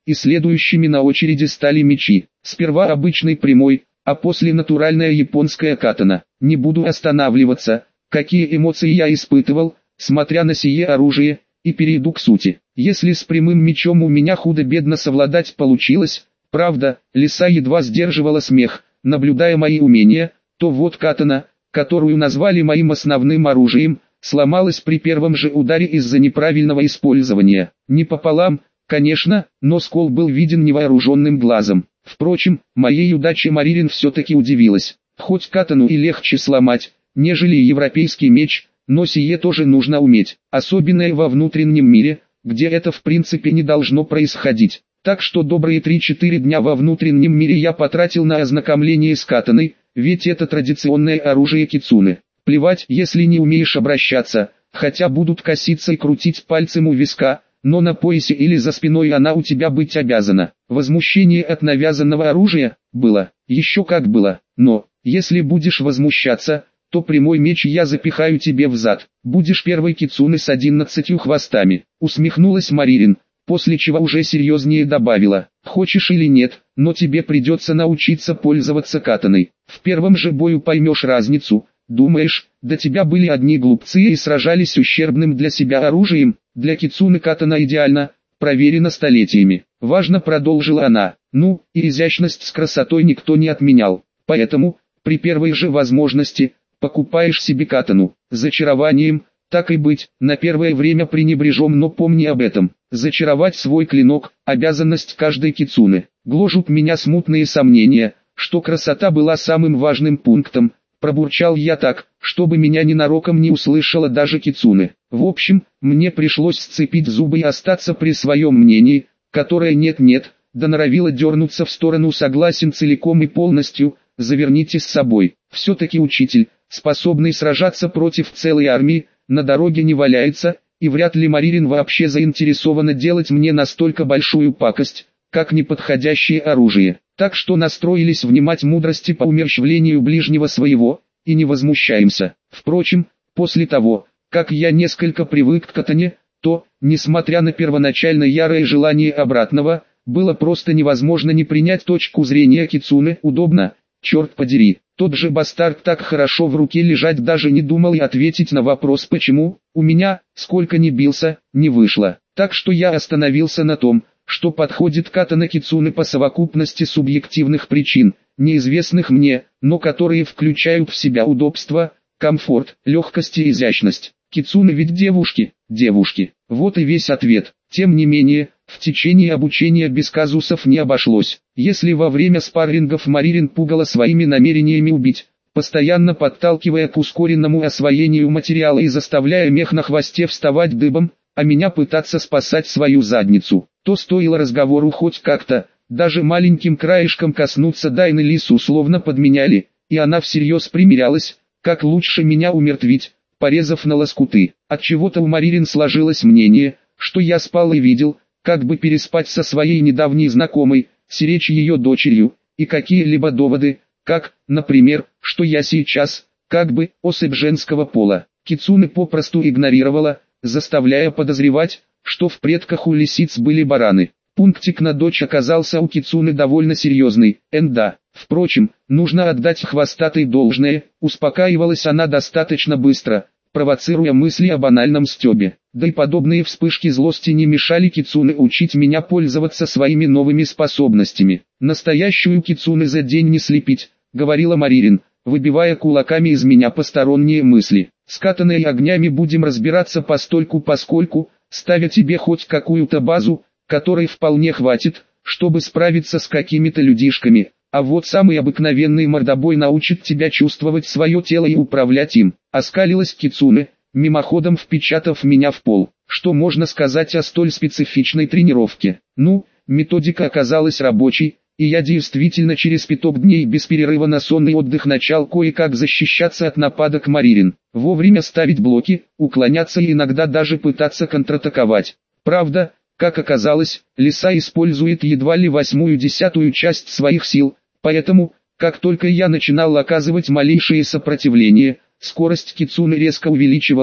и следующими на очереди стали мечи. Сперва обычный прямой, а после натуральная японская катана. Не буду останавливаться, какие эмоции я испытывал, смотря на сие оружие, и перейду к сути. Если с прямым мечом у меня худо-бедно совладать получилось, правда, лиса едва сдерживала смех, наблюдая мои умения, то вот катана, которую назвали моим основным оружием, сломалась при первом же ударе из-за неправильного использования. Не пополам, конечно, но скол был виден невооруженным глазом. Впрочем, моей удаче Маририн все-таки удивилась. Хоть катану и легче сломать, нежели европейский меч, но сие тоже нужно уметь, особенно во внутреннем мире, где это в принципе не должно происходить. Так что добрые три-четыре дня во внутреннем мире я потратил на ознакомление с катаной, ведь это традиционное оружие кицуне. Плевать, если не умеешь обращаться, хотя будут коситься и крутить пальцем у виска, но на поясе или за спиной она у тебя быть обязана. Возмущение от навязанного оружия было, еще как было, но, если будешь возмущаться, то прямой меч я запихаю тебе в зад. Будешь первой кицуне с одиннадцатью хвостами. Усмехнулась Маририн, после чего уже серьезнее добавила: хочешь или нет, но тебе придется научиться пользоваться катаной. В первом же бою поймешь разницу. Думаешь, до тебя были одни глупцы и сражались ущербным для себя оружием? Для кицуне катана идеально, проверено столетиями. Важно, продолжила она. Ну, и изящность с красотой никто не отменял. Поэтому, при первой же возможности, покупаешь себе катану. Зачарованием, так и быть, на первое время пренебрежем, но помни об этом. Зачаровать свой клинок – обязанность каждой кицуне. Гложут меня смутные сомнения, что красота была самым важным пунктом. Пробурчал я так, чтобы меня ненароком не услышала даже кицуне. В общем, мне пришлось сцепить зубы и остаться при своем мнении, которое нет-нет, да норовило дернуться в сторону. Согласен целиком и полностью, заверните с собой. Все-таки учитель, способный сражаться против целой армии, на дороге не валяется, и вряд ли Маририн вообще заинтересована делать мне настолько большую пакость, как неподходящее оружие. Так что настроились внимать мудрости по умерщвлению ближнего своего, и не возмущаемся. Впрочем, после того, как я несколько привык к катане, то, несмотря на первоначально ярое желание обратного, было просто невозможно не принять точку зрения кицуне. Удобно, черт подери. Тот же бастард так хорошо в руке лежать даже не думал и ответить на вопрос почему, у меня, сколько ни бился, не вышло. Так что я остановился на том, что подходит катана кицуне по совокупности субъективных причин, неизвестных мне, но которые включают в себя удобство, комфорт, легкость и изящность. Кицуне ведь девушки, девушки. Вот и весь ответ. Тем не менее, в течение обучения без казусов не обошлось. Если во время спаррингов Маририн пугала своими намерениями убить, постоянно подталкивая к ускоренному освоению материала и заставляя мех на хвосте вставать дыбом, а меня пытаться спасать свою задницу, то стоило разговору хоть как-то, даже маленьким краешком коснуться Дайны Лису условно подменяли, и она всерьез примирялась, как лучше меня умертвить, порезав на лоскуты. Отчего-то у Маририн сложилось мнение, что я спал и видел, как бы переспать со своей недавней знакомой, сиречь ее дочерью, и какие-либо доводы, как, например, что я сейчас, как бы, особь женского пола. Кицуне попросту игнорировала, заставляя подозревать, что в предках у лисиц были бараны. Пунктик на дочь оказался у кицуне довольно серьезный, энда. Впрочем, нужно отдать хвостатой должное, успокаивалась она достаточно быстро, провоцируя мысли о банальном стёбе. Да и подобные вспышки злости не мешали кицуне учить меня пользоваться своими новыми способностями. Настоящую кицуне за день не слепить, говорила Маририн, выбивая кулаками из меня посторонние мысли. С катаной и огнями будем разбираться постольку-поскольку, ставя тебе хоть какую-то базу, которой вполне хватит, чтобы справиться с какими-то людишками, а вот самый обыкновенный мордобой научит тебя чувствовать свое тело и управлять им. Оскалилась кицуне, мимоходом впечатав меня в пол. Что можно сказать о столь специфичной тренировке? Ну, методика оказалась рабочей, и я действительно через пяток дней без перерыва на сонный отдых начал кое-как защищаться от нападок Маририн. Вовремя ставить блоки, уклоняться и иногда даже пытаться контратаковать. Правда, как оказалось, лиса использует едва ли восьмую-десятую часть своих сил, поэтому, как только я начинал оказывать малейшее сопротивление, скорость кицуне резко увеличивалась,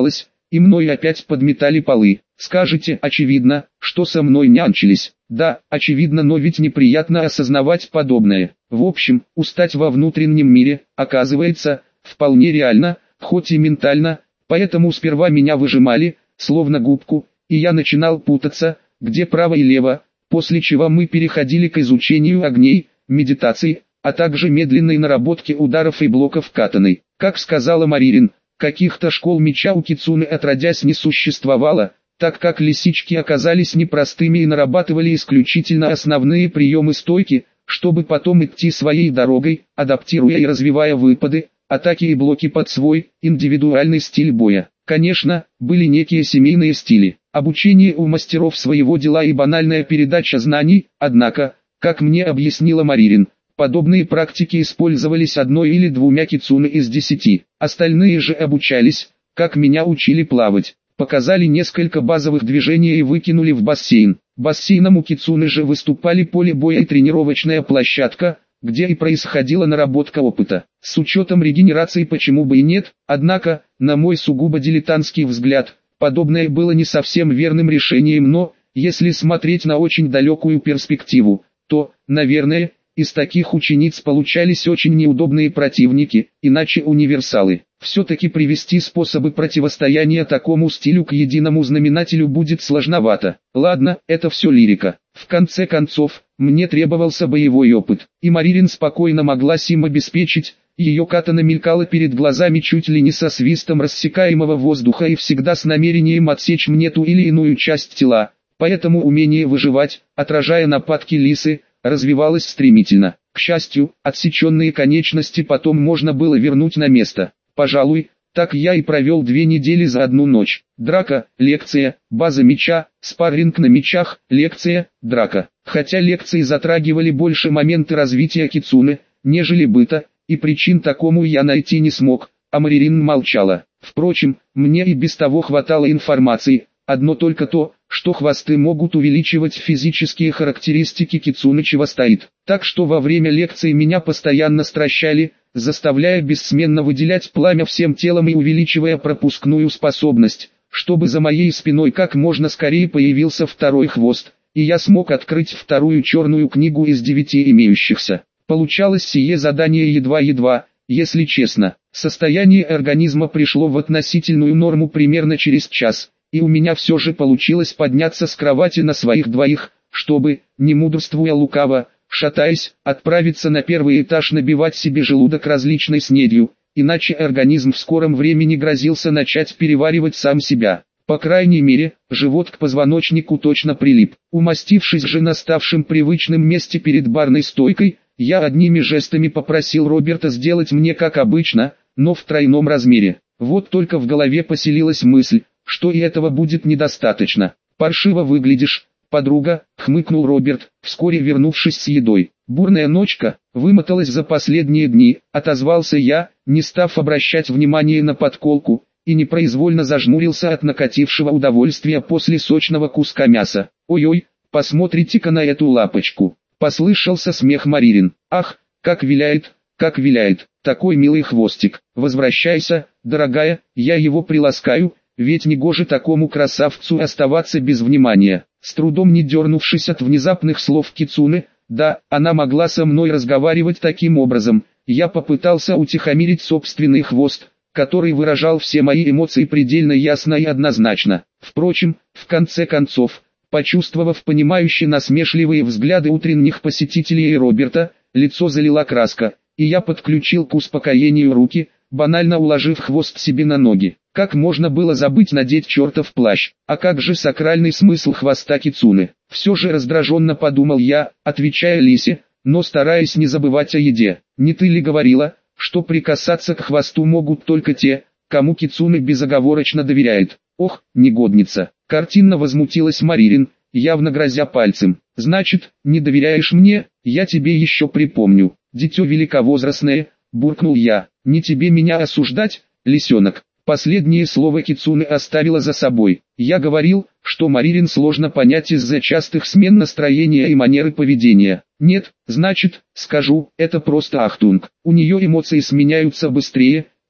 и мной опять подметали полы. Скажете, очевидно, что со мной нянчились. Да, очевидно, но ведь неприятно осознавать подобное. В общем, устать во внутреннем мире, оказывается, вполне реально, хоть и ментально, поэтому сперва меня выжимали, словно губку, и я начинал путаться, где право и лево, после чего мы переходили к изучению огней, медитации, а также медленной наработке ударов и блоков катаной. Как сказала Маририн, каких-то школ меча у кицуне отродясь не существовало, так как лисички оказались непростыми и нарабатывали исключительно основные приемы стойки, чтобы потом идти своей дорогой, адаптируя и развивая выпады, атаки и блоки под свой, индивидуальный стиль боя. Конечно, были некие семейные стили, обучение у мастеров своего дела и банальная передача знаний, однако, как мне объяснила Маририн, подобные практики использовались одной или двумя кицуне из десяти, остальные же обучались, как меня учили плавать. Показали несколько базовых движений и выкинули в бассейн. Бассейном у кицуне же выступали поле боя и тренировочная площадка, где и происходила наработка опыта. С учетом регенерации почему бы и нет, однако, на мой сугубо дилетантский взгляд, подобное было не совсем верным решением, но, если смотреть на очень далекую перспективу, то, наверное, из таких учениц получались очень неудобные противники, иначе универсалы. Все-таки привести способы противостояния такому стилю к единому знаменателю будет сложновато. Ладно, это все лирика. В конце концов, мне требовался боевой опыт, и Маририн спокойно могла сим обеспечить. Ее катана мелькала перед глазами чуть ли не со свистом рассекаемого воздуха и всегда с намерением отсечь мне ту или иную часть тела, поэтому умение выживать, отражая нападки лисы, развивалось стремительно. К счастью, отсеченные конечности потом можно было вернуть на место. Пожалуй, так я и провел две недели за одну ночь. Драка, лекция, база меча, спарринг на мечах, лекция, драка. Хотя лекции затрагивали больше моменты развития кицуне, нежели быта, и причин такому я найти не смог, а Маририн молчала. Впрочем, мне и без того хватало информации, одно только то, что хвосты могут увеличивать физические характеристики кицуне, чего стоит. Так что во время лекции меня постоянно стращали, заставляя бессменно выделять пламя всем телом и увеличивая пропускную способность, чтобы за моей спиной как можно скорее появился второй хвост, и я смог открыть вторую черную книгу из девяти имеющихся. Получалось сие задание едва-едва, если честно. Состояние организма пришло в относительную норму примерно через час, и у меня все же получилось подняться с кровати на своих двоих, чтобы, не мудрствуя лукаво, шатаясь, отправиться на первый этаж набивать себе желудок различной снедью, иначе организм в скором времени грозился начать переваривать сам себя. По крайней мере, живот к позвоночнику точно прилип. Умастившись же на ставшем привычном месте перед барной стойкой, я одними жестами попросил Роберта сделать мне как обычно, но в тройном размере. Вот только в голове поселилась мысль, что и этого будет недостаточно. «Паршиво выглядишь, подруга», — хмыкнул Роберт, вскоре вернувшись с едой. «Бурная ночка, вымоталась за последние дни», — отозвался я, не став обращать внимания на подколку, и непроизвольно зажмурился от накатившего удовольствия после сочного куска мяса. «Ой-ой, посмотрите-ка на эту лапочку», — послышался смех Маририн. «Ах, как виляет, как виляет, такой милый хвостик. Возвращайся, дорогая, я его приласкаю, ведь негоже такому красавцу оставаться без внимания». С трудом не дернувшись от внезапных слов кицуне, да, она могла со мной разговаривать таким образом, я попытался утихомирить собственный хвост, который выражал все мои эмоции предельно ясно и однозначно. Впрочем, в конце концов, почувствовав понимающие насмешливые взгляды утренних посетителей и Роберта, лицо залила краска, и я подключил к успокоению руки, банально уложив хвост себе на ноги. Как можно было забыть надеть чертов плащ? А как же сакральный смысл хвоста кицуне? Все же раздраженно подумал я, отвечая Лисе, но стараясь не забывать о еде. Не ты ли говорила, что прикасаться к хвосту могут только те, кому кицуне безоговорочно доверяет? Ох, негодница! Картинно возмутилась Маририн, явно грозя пальцем. Значит, не доверяешь мне? Я тебе еще припомню. Дитё великовозрастное, буркнул я. Не тебе меня осуждать, лисенок. Последнее слово кицуне оставила за собой. Я говорил, что Маририн сложно понять из-за частых смен настроения и манеры поведения. Нет, значит, скажу, это просто ахтунг. У нее эмоции сменяются быстрее,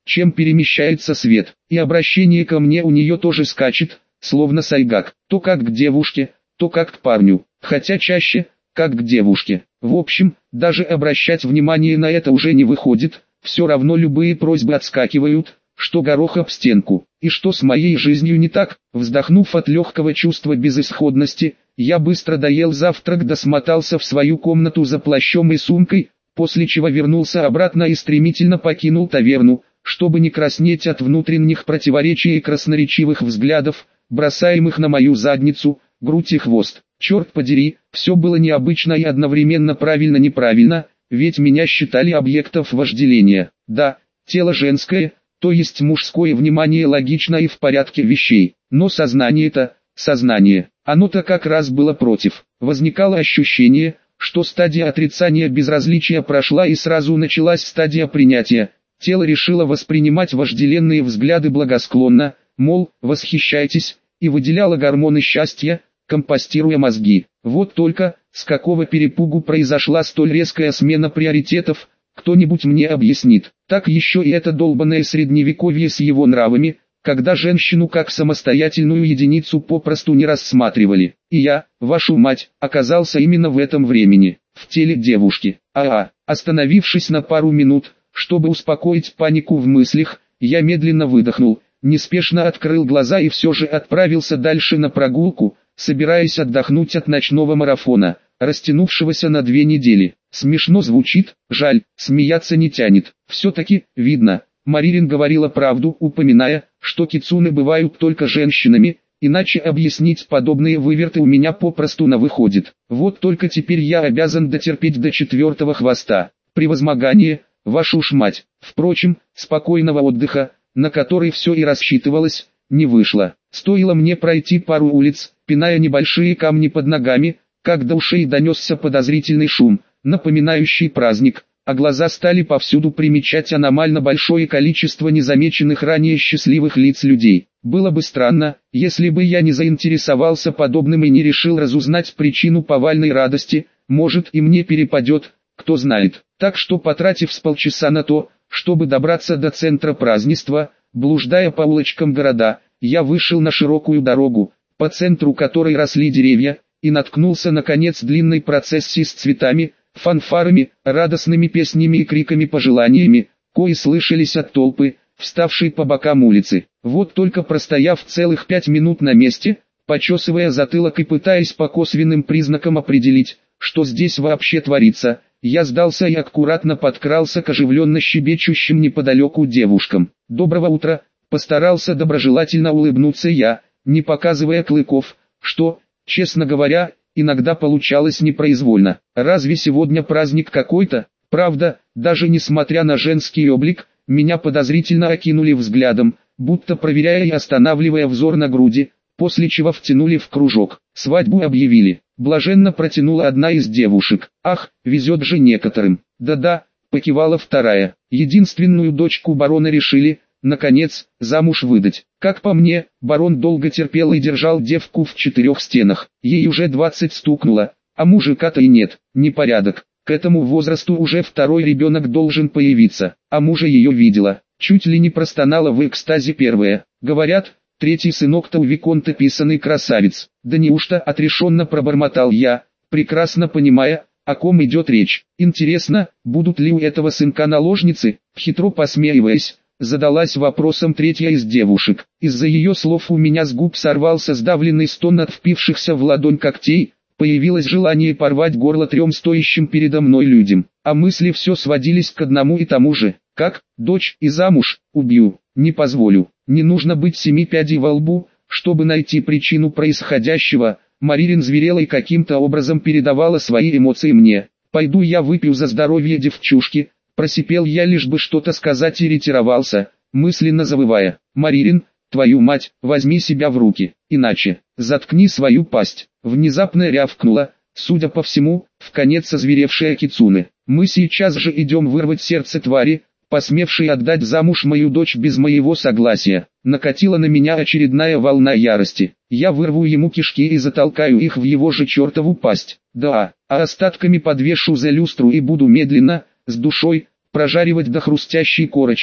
чем перемещается свет, и обращение ко мне у нее тоже скачет, словно сайгак, то как к девушке, то как к парню, хотя чаще, как к девушке. В общем, даже обращать внимание на это уже не выходит, все равно любые просьбы отскакивают, что горох об стенку. И что с моей жизнью не так? Вздохнув от легкого чувства безысходности, я быстро доел завтрак, досмотался в свою комнату за плащом и сумкой, после чего вернулся обратно и стремительно покинул таверну, чтобы не краснеть от внутренних противоречий и красноречивых взглядов, бросаемых на мою задницу, грудь и хвост. Черт подери, все было необычно и одновременно правильно-неправильно, ведь меня считали объектом вожделения. Да, тело женское, то есть мужское внимание логично и в порядке вещей, но сознание-то, сознание, оно-то как раз было против. Возникало ощущение, что стадия отрицания безразличия прошла и сразу началась стадия принятия. Тело решило воспринимать вожделенные взгляды благосклонно, мол, восхищайтесь, и выделяло гормоны счастья, компостируя мозги. Вот только, с какого перепугу произошла столь резкая смена приоритетов, кто-нибудь мне объяснит. Так еще и это долбанное средневековье с его нравами, когда женщину как самостоятельную единицу попросту не рассматривали. И я, вашу мать, оказался именно в этом времени, в теле девушки. А-а, остановившись на пару минут, чтобы успокоить панику в мыслях, я медленно выдохнул, неспешно открыл глаза и все же отправился дальше на прогулку, собираясь отдохнуть от ночного марафона, растянувшегося на две недели. Смешно звучит, жаль, смеяться не тянет. Все-таки, видно, Маририн говорила правду, упоминая, что кицуне бывают только женщинами, иначе объяснить подобные выверты у меня попросту не выходит. Вот только теперь я обязан дотерпеть до четвертого хвоста. Превозмогание, вашу ж мать. Впрочем, спокойного отдыха, на который все и рассчитывалось, не вышло. Стоило мне пройти пару улиц, пиная небольшие камни под ногами, как до ушей донесся подозрительный шум, напоминающий праздник, а глаза стали повсюду примечать аномально большое количество незамеченных ранее счастливых лиц людей. Было бы странно, если бы я не заинтересовался подобным и не решил разузнать причину повальной радости, может и мне перепадет, кто знает. Так что, потратив с полчаса на то, чтобы добраться до центра празднества, блуждая по улочкам города, я вышел на широкую дорогу, по центру которой росли деревья, и наткнулся на конец длинной процессии с цветами, фанфарами, радостными песнями и криками пожеланиями, кои слышались от толпы, вставшей по бокам улицы. Вот только простояв целых пять минут на месте, почесывая затылок и пытаясь по косвенным признакам определить, что здесь вообще творится, я сдался и аккуратно подкрался к оживленно щебечущим неподалеку девушкам. «Доброго утра!» — постарался доброжелательно улыбнуться я, не показывая клыков, что, честно говоря, иногда получалось непроизвольно. Разве сегодня праздник какой-то? Правда, даже несмотря на женский облик, меня подозрительно окинули взглядом, будто проверяя и останавливая взор на груди, после чего втянули в кружок. Свадьбу объявили. Блаженно протянула одна из девушек. Ах, везет же некоторым. Да-да, покивала вторая. Единственную дочку барона решили, наконец, замуж выдать. Как по мне, барон долго терпел и держал девку в четырех стенах. Ей уже двадцать стукнуло, а мужика-то и нет. Непорядок. К этому возрасту уже второй ребенок должен появиться, а мужа ее видела. Чуть ли не простонала в экстазе первая. Говорят, третий сынок-то у виконта писаный красавец. Да неужто, отрешенно пробормотал я, прекрасно понимая, о ком идет речь. Интересно, будут ли у этого сынка наложницы? Хитро посмеиваясь, задалась вопросом третья из девушек. Из-за ее слов у меня с губ сорвался сдавленный стон от впившихся в ладонь когтей, появилось желание порвать горло трем стоящим передо мной людям. А мысли все сводились к одному и тому же. Как, дочь и замуж, убью, не позволю. Не нужно быть семи пядей во лбу, чтобы найти причину происходящего. Маририн зверела и каким-то образом передавала свои эмоции мне. «Пойду я выпью за здоровье девчушки», просипел я, лишь бы что-то сказать, и ретировался, мысленно завывая: «Маририн, твою мать, возьми себя в руки, иначе, заткни свою пасть». Внезапно рявкнула, судя по всему, вконец озверевшая кицуне. «Мы сейчас же идем вырвать сердце твари, посмевшей отдать замуж мою дочь без моего согласия». Накатила на меня очередная волна ярости. Я вырву ему кишки и затолкаю их в его же чертову пасть. Да, а остатками подвешу за люстру и буду медленно, с душой, прожаривать до хрустящей корочки,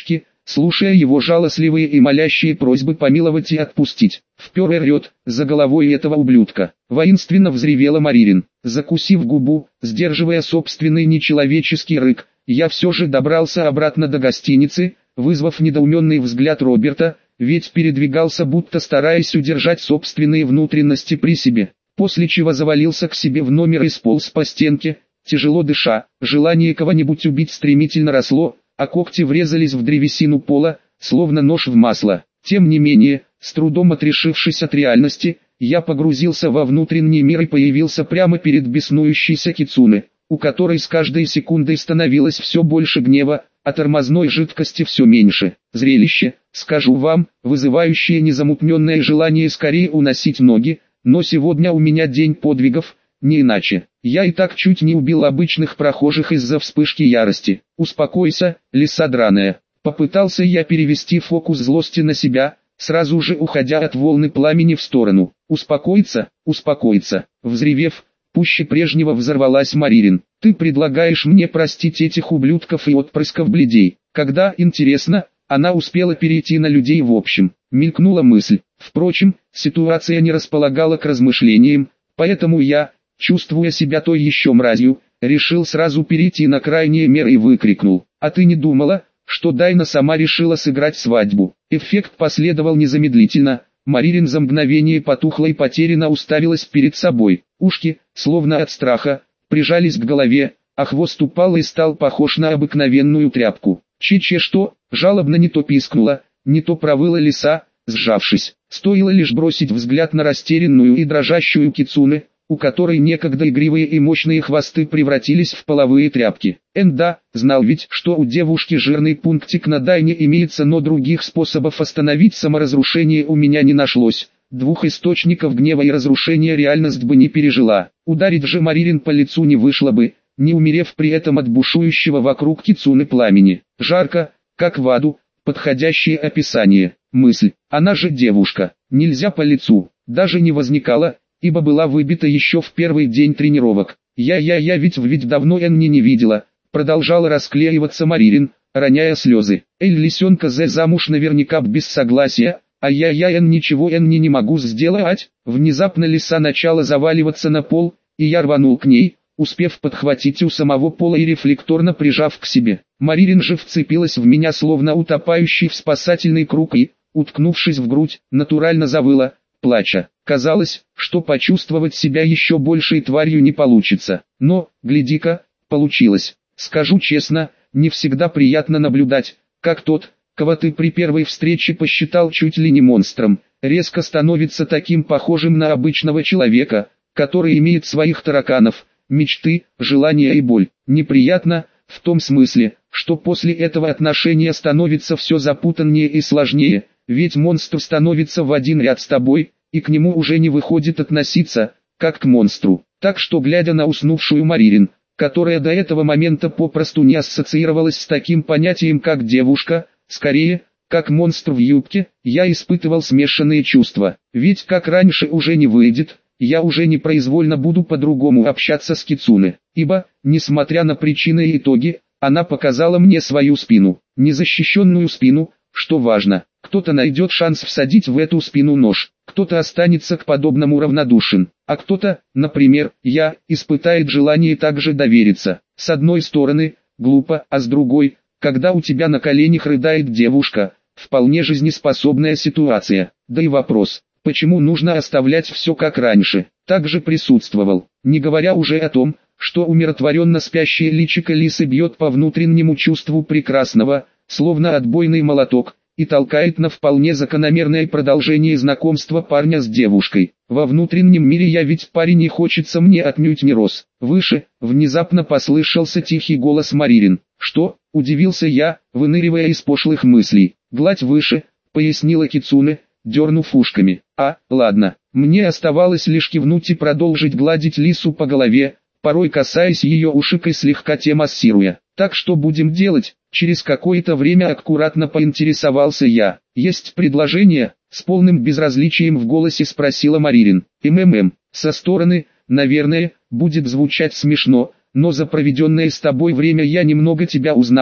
слушая его жалостливые и молящие просьбы помиловать и отпустить. Впер и рет, за головой этого ублюдка. Воинственно взревела Маририн. Закусив губу, сдерживая собственный нечеловеческий рык, я все же добрался обратно до гостиницы, вызвав недоуменный взгляд Роберта, ведь передвигался, будто стараясь удержать собственные внутренности при себе, после чего завалился к себе в номер и сполз по стенке, тяжело дыша. Желание кого-нибудь убить стремительно росло, а когти врезались в древесину пола, словно нож в масло. Тем не менее, с трудом отрешившись от реальности, я погрузился во внутренний мир и появился прямо перед беснующейся Кицуне, у которой с каждой секундой становилось все больше гнева, а тормозной жидкости все меньше. Зрелище, скажу вам, вызывающее незамутненное желание скорее уносить ноги, но сегодня у меня день подвигов, не иначе. Я и так чуть не убил обычных прохожих из-за вспышки ярости. Успокойся, лиса драная. Попытался я перевести фокус злости на себя, сразу же уходя от волны пламени в сторону. Успокоиться, успокоиться. Взревев, пуще прежнего взорвалась Маририн. Ты предлагаешь мне простить этих ублюдков и отпрысков бледей. Когда, интересно, она успела перейти на людей в общем? Мелькнула мысль. Впрочем, ситуация не располагала к размышлениям, поэтому я, чувствуя себя той еще мразью, решил сразу перейти на крайние меры и выкрикнул: «А ты не думала, что Дайна сама решила сыграть свадьбу?» Эффект последовал незамедлительно. Маририн за мгновение потухла и потерянно уставилась перед собой. Ушки, словно от страха, прижались к голове, а хвост упал и стал похож на обыкновенную тряпку. Че-че что, жалобно не то пискнула, не то провыла лиса, сжавшись. Стоило лишь бросить взгляд на растерянную и дрожащую Кицуне, у которой некогда игривые и мощные хвосты превратились в половые тряпки. Энда, знал ведь, что у девушки жирный пунктик на Дайне имеется, но других способов остановить саморазрушение у меня не нашлось. Двух источников гнева и разрушения реальность бы не пережила. Ударить же Маририн по лицу не вышло бы, не умерев при этом от бушующего вокруг Кицуны пламени. Жарко, как в аду, подходящее описание. Мысль, она же девушка, нельзя по лицу, даже не возникала, ибо была выбита еще в первый день тренировок. Я-я-я ведь в ведь давно Энни не видела, продолжала расклеиваться Маририн, роняя слезы. Эль лисенка зе замуж наверняка без согласия, а я-я Эн ничего Энни не могу сделать. Внезапно лиса начала заваливаться на пол, и я рванул к ней, успев подхватить у самого пола и рефлекторно прижав к себе. Маририн же вцепилась в меня словно утопающий в спасательный круг и, уткнувшись в грудь, натурально завыла, плача. Казалось, что почувствовать себя еще большей тварью не получится. Но, гляди-ка, получилось. Скажу честно, не всегда приятно наблюдать, как тот, кого ты при первой встрече посчитал чуть ли не монстром, резко становится таким похожим на обычного человека, который имеет своих тараканов, мечты, желания и боль. Неприятно, в том смысле, что после этого отношения становится все запутаннее и сложнее, ведь монстр становится в один ряд с тобой, и к нему уже не выходит относиться, как к монстру. Так что, глядя на уснувшую Маририн, которая до этого момента попросту не ассоциировалась с таким понятием как девушка, скорее, как монстр в юбке, я испытывал смешанные чувства. Ведь как раньше уже не выйдет, я уже непроизвольно буду по-другому общаться с Кицуне, ибо, несмотря на причины и итоги, она показала мне свою спину, незащищенную спину, что важно. Кто-то найдет шанс всадить в эту спину нож, кто-то останется к подобному равнодушен, а кто-то, например, я, испытает желание также довериться. С одной стороны, глупо, а с другой, когда у тебя на коленях рыдает девушка, вполне жизнеспособная ситуация. Да и вопрос, почему нужно оставлять все как раньше, также присутствовал, не говоря уже о том, что умиротворенно спящее личико лисы бьет по внутреннему чувству прекрасного, словно отбойный молоток, и толкает на вполне закономерное продолжение знакомства парня с девушкой. Во внутреннем мире я ведь парень, и хочется мне отнюдь не рос. Выше, внезапно послышался тихий голос Маририн. Что? Удивился я, выныривая из пошлых мыслей. Гладь выше, пояснила Кицуне, дернув ушками. А, ладно, мне оставалось лишь кивнуть и продолжить гладить лису по голове, порой касаясь ее ушек и слегка те массируя. Так что будем делать? Через какое-то время аккуратно поинтересовался я. Есть предложение? С полным безразличием в голосе спросила Маририн. МММ, со стороны, наверное, будет звучать смешно, но за проведенное с тобой время я немного тебя узнал,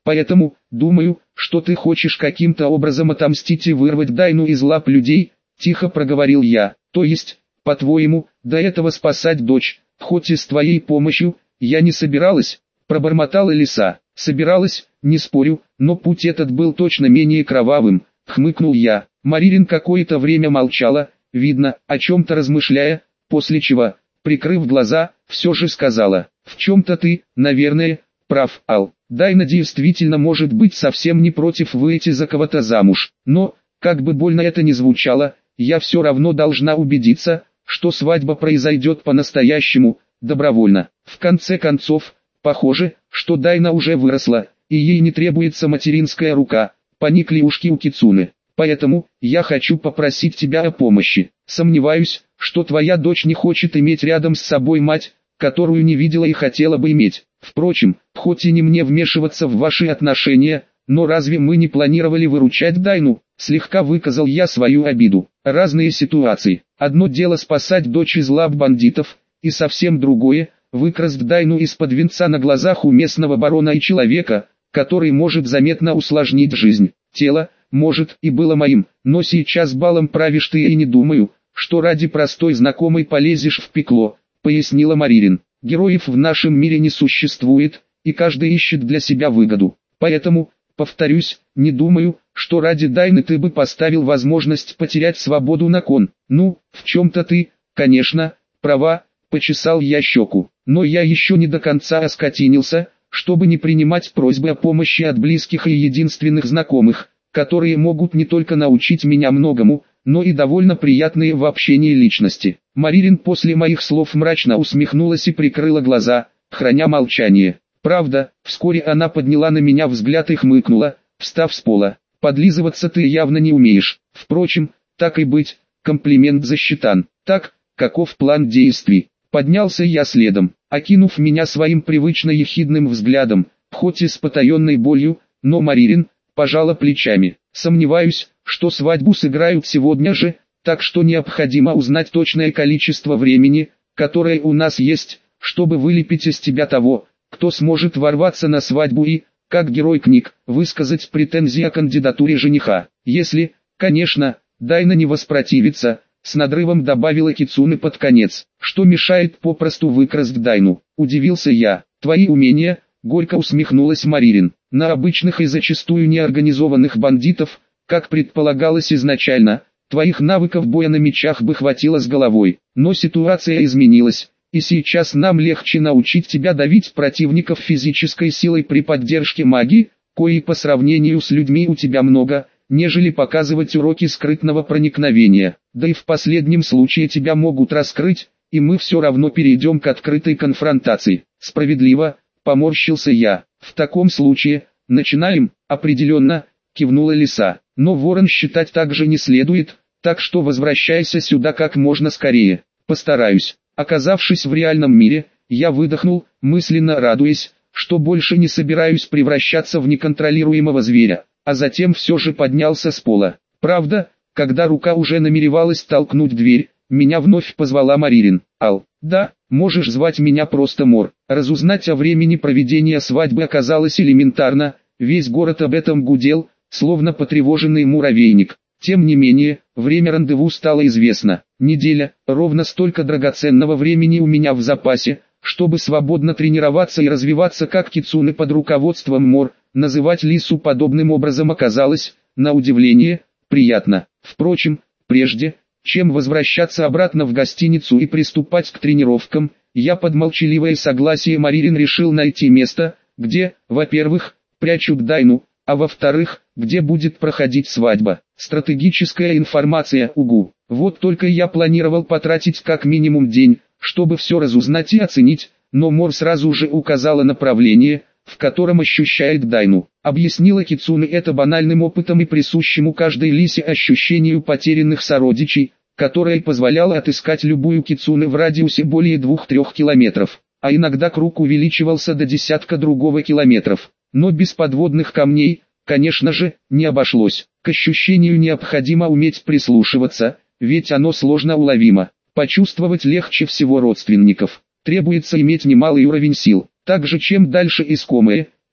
Поэтому, думаю, что ты хочешь каким-то образом отомстить и вырвать Дайну из лап людей, тихо проговорил я. То есть, по-твоему, до этого спасать дочь, хоть и с твоей помощью, я не собиралась, пробормотала лиса. Собиралась, не спорю, но путь этот был точно менее кровавым, хмыкнул я. Маририн какое-то время молчала, видно, о чем-то размышляя, после чего, прикрыв глаза, все же сказала: в чем-то ты, наверное, прав, Ал. Дайна действительно может быть совсем не против выйти за кого-то замуж, но, как бы больно это ни звучало, я все равно должна убедиться, что свадьба произойдет по-настоящему, добровольно. В конце концов, похоже, что Дайна уже выросла, и ей не требуется материнская рука, поникли ушки у Кицуны. Поэтому, я хочу попросить тебя о помощи. Сомневаюсь, что твоя дочь не хочет иметь рядом с собой мать, которую не видела и хотела бы иметь. Впрочем, хоть и не мне вмешиваться в ваши отношения, но разве мы не планировали выручать Дайну? Слегка выказал я свою обиду. Разные ситуации. Одно дело спасать дочь из лап бандитов, и совсем другое – выкрасть Дайну из-под венца на глазах у местного барона и человека, который может заметно усложнить жизнь. Тело, может, и было моим, но сейчас балом правишь ты, и не думаю, что ради простой знакомой полезешь в пекло, пояснила Маририн. Героев в нашем мире не существует, и каждый ищет для себя выгоду. Поэтому, повторюсь, не думаю, что ради Дайны ты бы поставил возможность потерять свободу на кон. Ну, в чем-то ты, конечно, права, почесал я щеку. Но я еще не до конца оскотинился, чтобы не принимать просьбы о помощи от близких и единственных знакомых, которые могут не только научить меня многому, но и довольно приятные в общении личности. Маририн после моих слов мрачно усмехнулась и прикрыла глаза, храня молчание. Правда, вскоре она подняла на меня взгляд и хмыкнула, встав с пола. Подлизываться ты явно не умеешь. Впрочем, так и быть, комплимент засчитан. Так, каков план действий? Поднялся я следом, окинув меня своим привычно ехидным взглядом, хоть и с потаенной болью, но Маририн пожала плечами. Сомневаюсь, что свадьбу сыграют сегодня же, так что необходимо узнать точное количество времени, которое у нас есть, чтобы вылепить из тебя того, кто сможет ворваться на свадьбу и, как герой книг, высказать претензии о кандидатуре жениха. Если, конечно, Дайна не воспротивится, с надрывом добавила Кицуне под конец. Что мешает попросту выкрасть Дайну? Удивился я. Твои умения, горько усмехнулась Маририн. На обычных и зачастую неорганизованных бандитов, как предполагалось изначально, твоих навыков боя на мечах бы хватило с головой. Но ситуация изменилась, и сейчас нам легче научить тебя давить противников физической силой при поддержке магии, коей по сравнению с людьми у тебя много, нежели показывать уроки скрытного проникновения. Да и в последнем случае тебя могут раскрыть, и мы все равно перейдем к открытой конфронтации. Справедливо, поморщился я. В таком случае, начинаем, определенно, кивнула лиса. Но ворон считать также не следует, так что возвращайся сюда как можно скорее. Постараюсь. Оказавшись в реальном мире, я выдохнул, мысленно радуясь, что больше не собираюсь превращаться в неконтролируемого зверя, а затем все же поднялся с пола. Правда, когда рука уже намеревалась толкнуть дверь, меня вновь позвала Маририн. Ал, да, можешь звать меня просто Мор. Разузнать о времени проведения свадьбы оказалось элементарно, весь город об этом гудел, словно потревоженный муравейник. Тем не менее, время рандеву стало известно. Неделя, ровно столько драгоценного времени у меня в запасе, чтобы свободно тренироваться и развиваться как Кицуне под руководством Мор. Называть лису подобным образом оказалось, на удивление, приятно. Впрочем, прежде, чем возвращаться обратно в гостиницу и приступать к тренировкам, я под молчаливое согласие Маририн решил найти место, где, во-первых, прячут Дайну, а во-вторых, где будет проходить свадьба. Стратегическая информация, угу. Вот только я планировал потратить как минимум день, чтобы все разузнать и оценить, но Мор сразу же указала направление, в котором ощущает Дайну. Объяснила Кицуне это банальным опытом и присущему каждой лисе ощущению потерянных сородичей, которое позволяло отыскать любую Кицуне в радиусе более двух-трех километров, а иногда круг увеличивался до десятка другого километров. Но без подводных камней, конечно же, не обошлось. К ощущению необходимо уметь прислушиваться, ведь оно сложно уловимо. Почувствовать легче всего родственников. Требуется иметь немалый уровень сил. Также чем дальше искомое,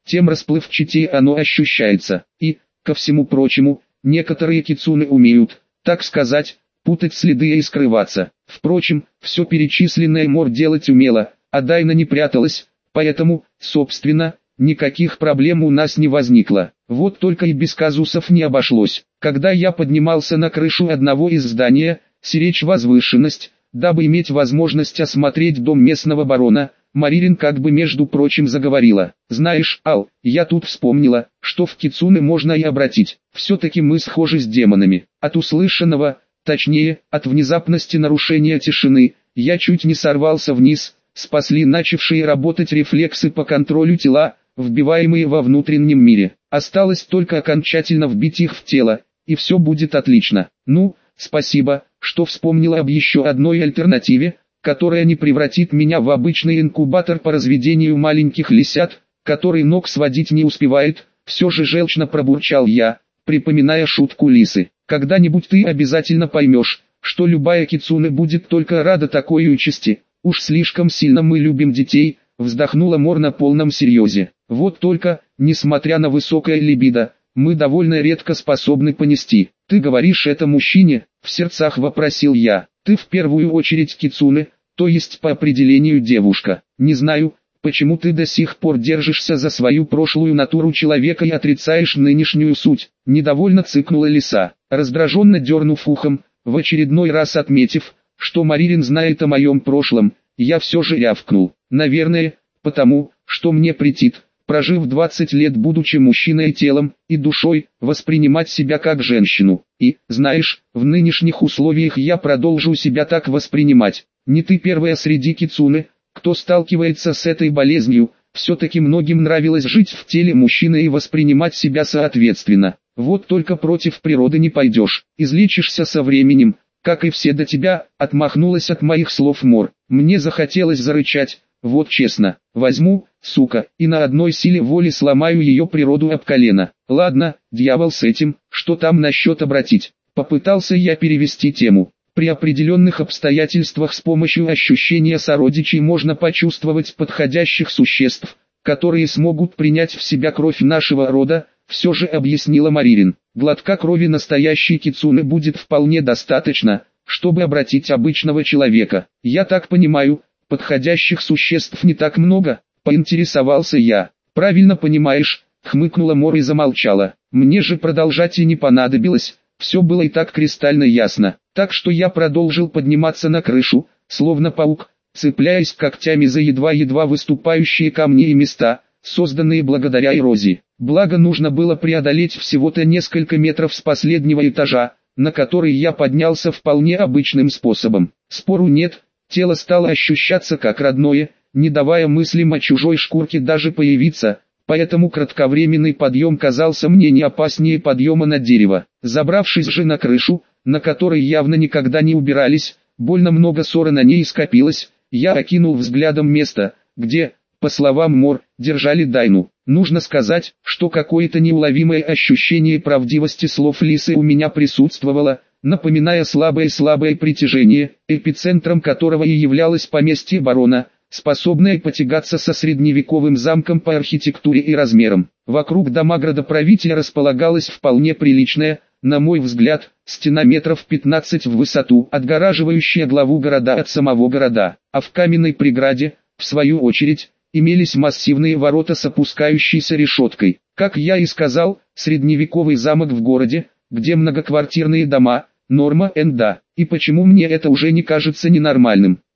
тем расплывчатее оно ощущается. И, ко всему прочему, некоторые кицуне умеют, так сказать, путать следы и скрываться. Впрочем, все перечисленное Мор делать умела, а Дайна не пряталась, поэтому, собственно, никаких проблем у нас не возникло. Вот только и без казусов не обошлось. Когда я поднимался на крышу одного из зданий, сиречь возвышенность, дабы иметь возможность осмотреть дом местного барона, Маририн как бы между прочим заговорила. «Знаешь, Ал, я тут вспомнила, что в кицуне можно и обратить. Все-таки мы схожи с демонами». От услышанного, точнее, от внезапности нарушения тишины, я чуть не сорвался вниз, спасли начавшие работать рефлексы по контролю тела, вбиваемые во внутреннем мире. Осталось только окончательно вбить их в тело, и все будет отлично. Ну, спасибо, что вспомнила об еще одной альтернативе, которая не превратит меня в обычный инкубатор по разведению маленьких лисят, который ног сводить не успевает, все же желчно пробурчал я, припоминая шутку лисы. Когда-нибудь ты обязательно поймешь, что любая кицуне будет только рада такой участи. Уж слишком сильно мы любим детей, вздохнула Мор на полном серьезе. Вот только, несмотря на высокое либидо, мы довольно редко способны понести. Ты говоришь это мужчине? В сердцах вопросил я. Ты в первую очередь кицуне, то есть по определению девушка. Не знаю, почему ты до сих пор держишься за свою прошлую натуру человека и отрицаешь нынешнюю суть. Недовольно цыкнула лиса, раздраженно дернув ухом, в очередной раз отметив, что Маририн знает о моем прошлом. Я все же рявкнул. Наверное, потому, что мне претит, прожив двадцать лет будучи мужчиной телом и душой, воспринимать себя как женщину. И, знаешь, в нынешних условиях я продолжу себя так воспринимать. Не ты первая среди кицуне, кто сталкивается с этой болезнью. Все-таки многим нравилось жить в теле мужчины и воспринимать себя соответственно. Вот только против природы не пойдешь, излечишься со временем, как и все до тебя. Отмахнулась от моих слов Мор. Мне захотелось зарычать. Вот честно, возьму, сука, и на одной силе воли сломаю ее природу об колено. Ладно, дьявол с этим, что там насчет обратить? Попытался я перевести тему. При определенных обстоятельствах с помощью ощущения сородичей можно почувствовать подходящих существ, которые смогут принять в себя кровь нашего рода, все же объяснила Маририн. Глотка крови настоящей кицуне будет вполне достаточно, чтобы обратить обычного человека. Я так понимаю, подходящих существ не так много, поинтересовался я. Правильно понимаешь, хмыкнула Мор и замолчала. Мне же продолжать и не понадобилось, все было и так кристально ясно. Так что я продолжил подниматься на крышу, словно паук, цепляясь когтями за едва-едва выступающие камни и места, созданные благодаря эрозии. Благо нужно было преодолеть всего-то несколько метров с последнего этажа, на который я поднялся вполне обычным способом. Спору нет, тело стало ощущаться как родное, не давая мыслям о чужой шкурке даже появиться, поэтому кратковременный подъем казался мне не опаснее подъема на дерево. Забравшись же на крышу, на которой явно никогда не убирались, больно много ссора на ней скопилось, я окинул взглядом место, где, по словам Мор, держали Дайну. Нужно сказать, что какое-то неуловимое ощущение правдивости слов лисы у меня присутствовало, напоминая слабое-слабое притяжение, эпицентром которого и являлось поместье барона, способное потягаться со средневековым замком по архитектуре и размерам. Вокруг дома градоправителя располагалась вполне приличная, на мой взгляд, стена метров пятнадцать в высоту, отгораживающая главу города от самого города, а в каменной преграде, в свою очередь, имелись массивные ворота с опускающейся решеткой. Как я и сказал, средневековый замок в городе, где многоквартирные дома, норма эн да. И почему мне это уже не кажется ненормальным?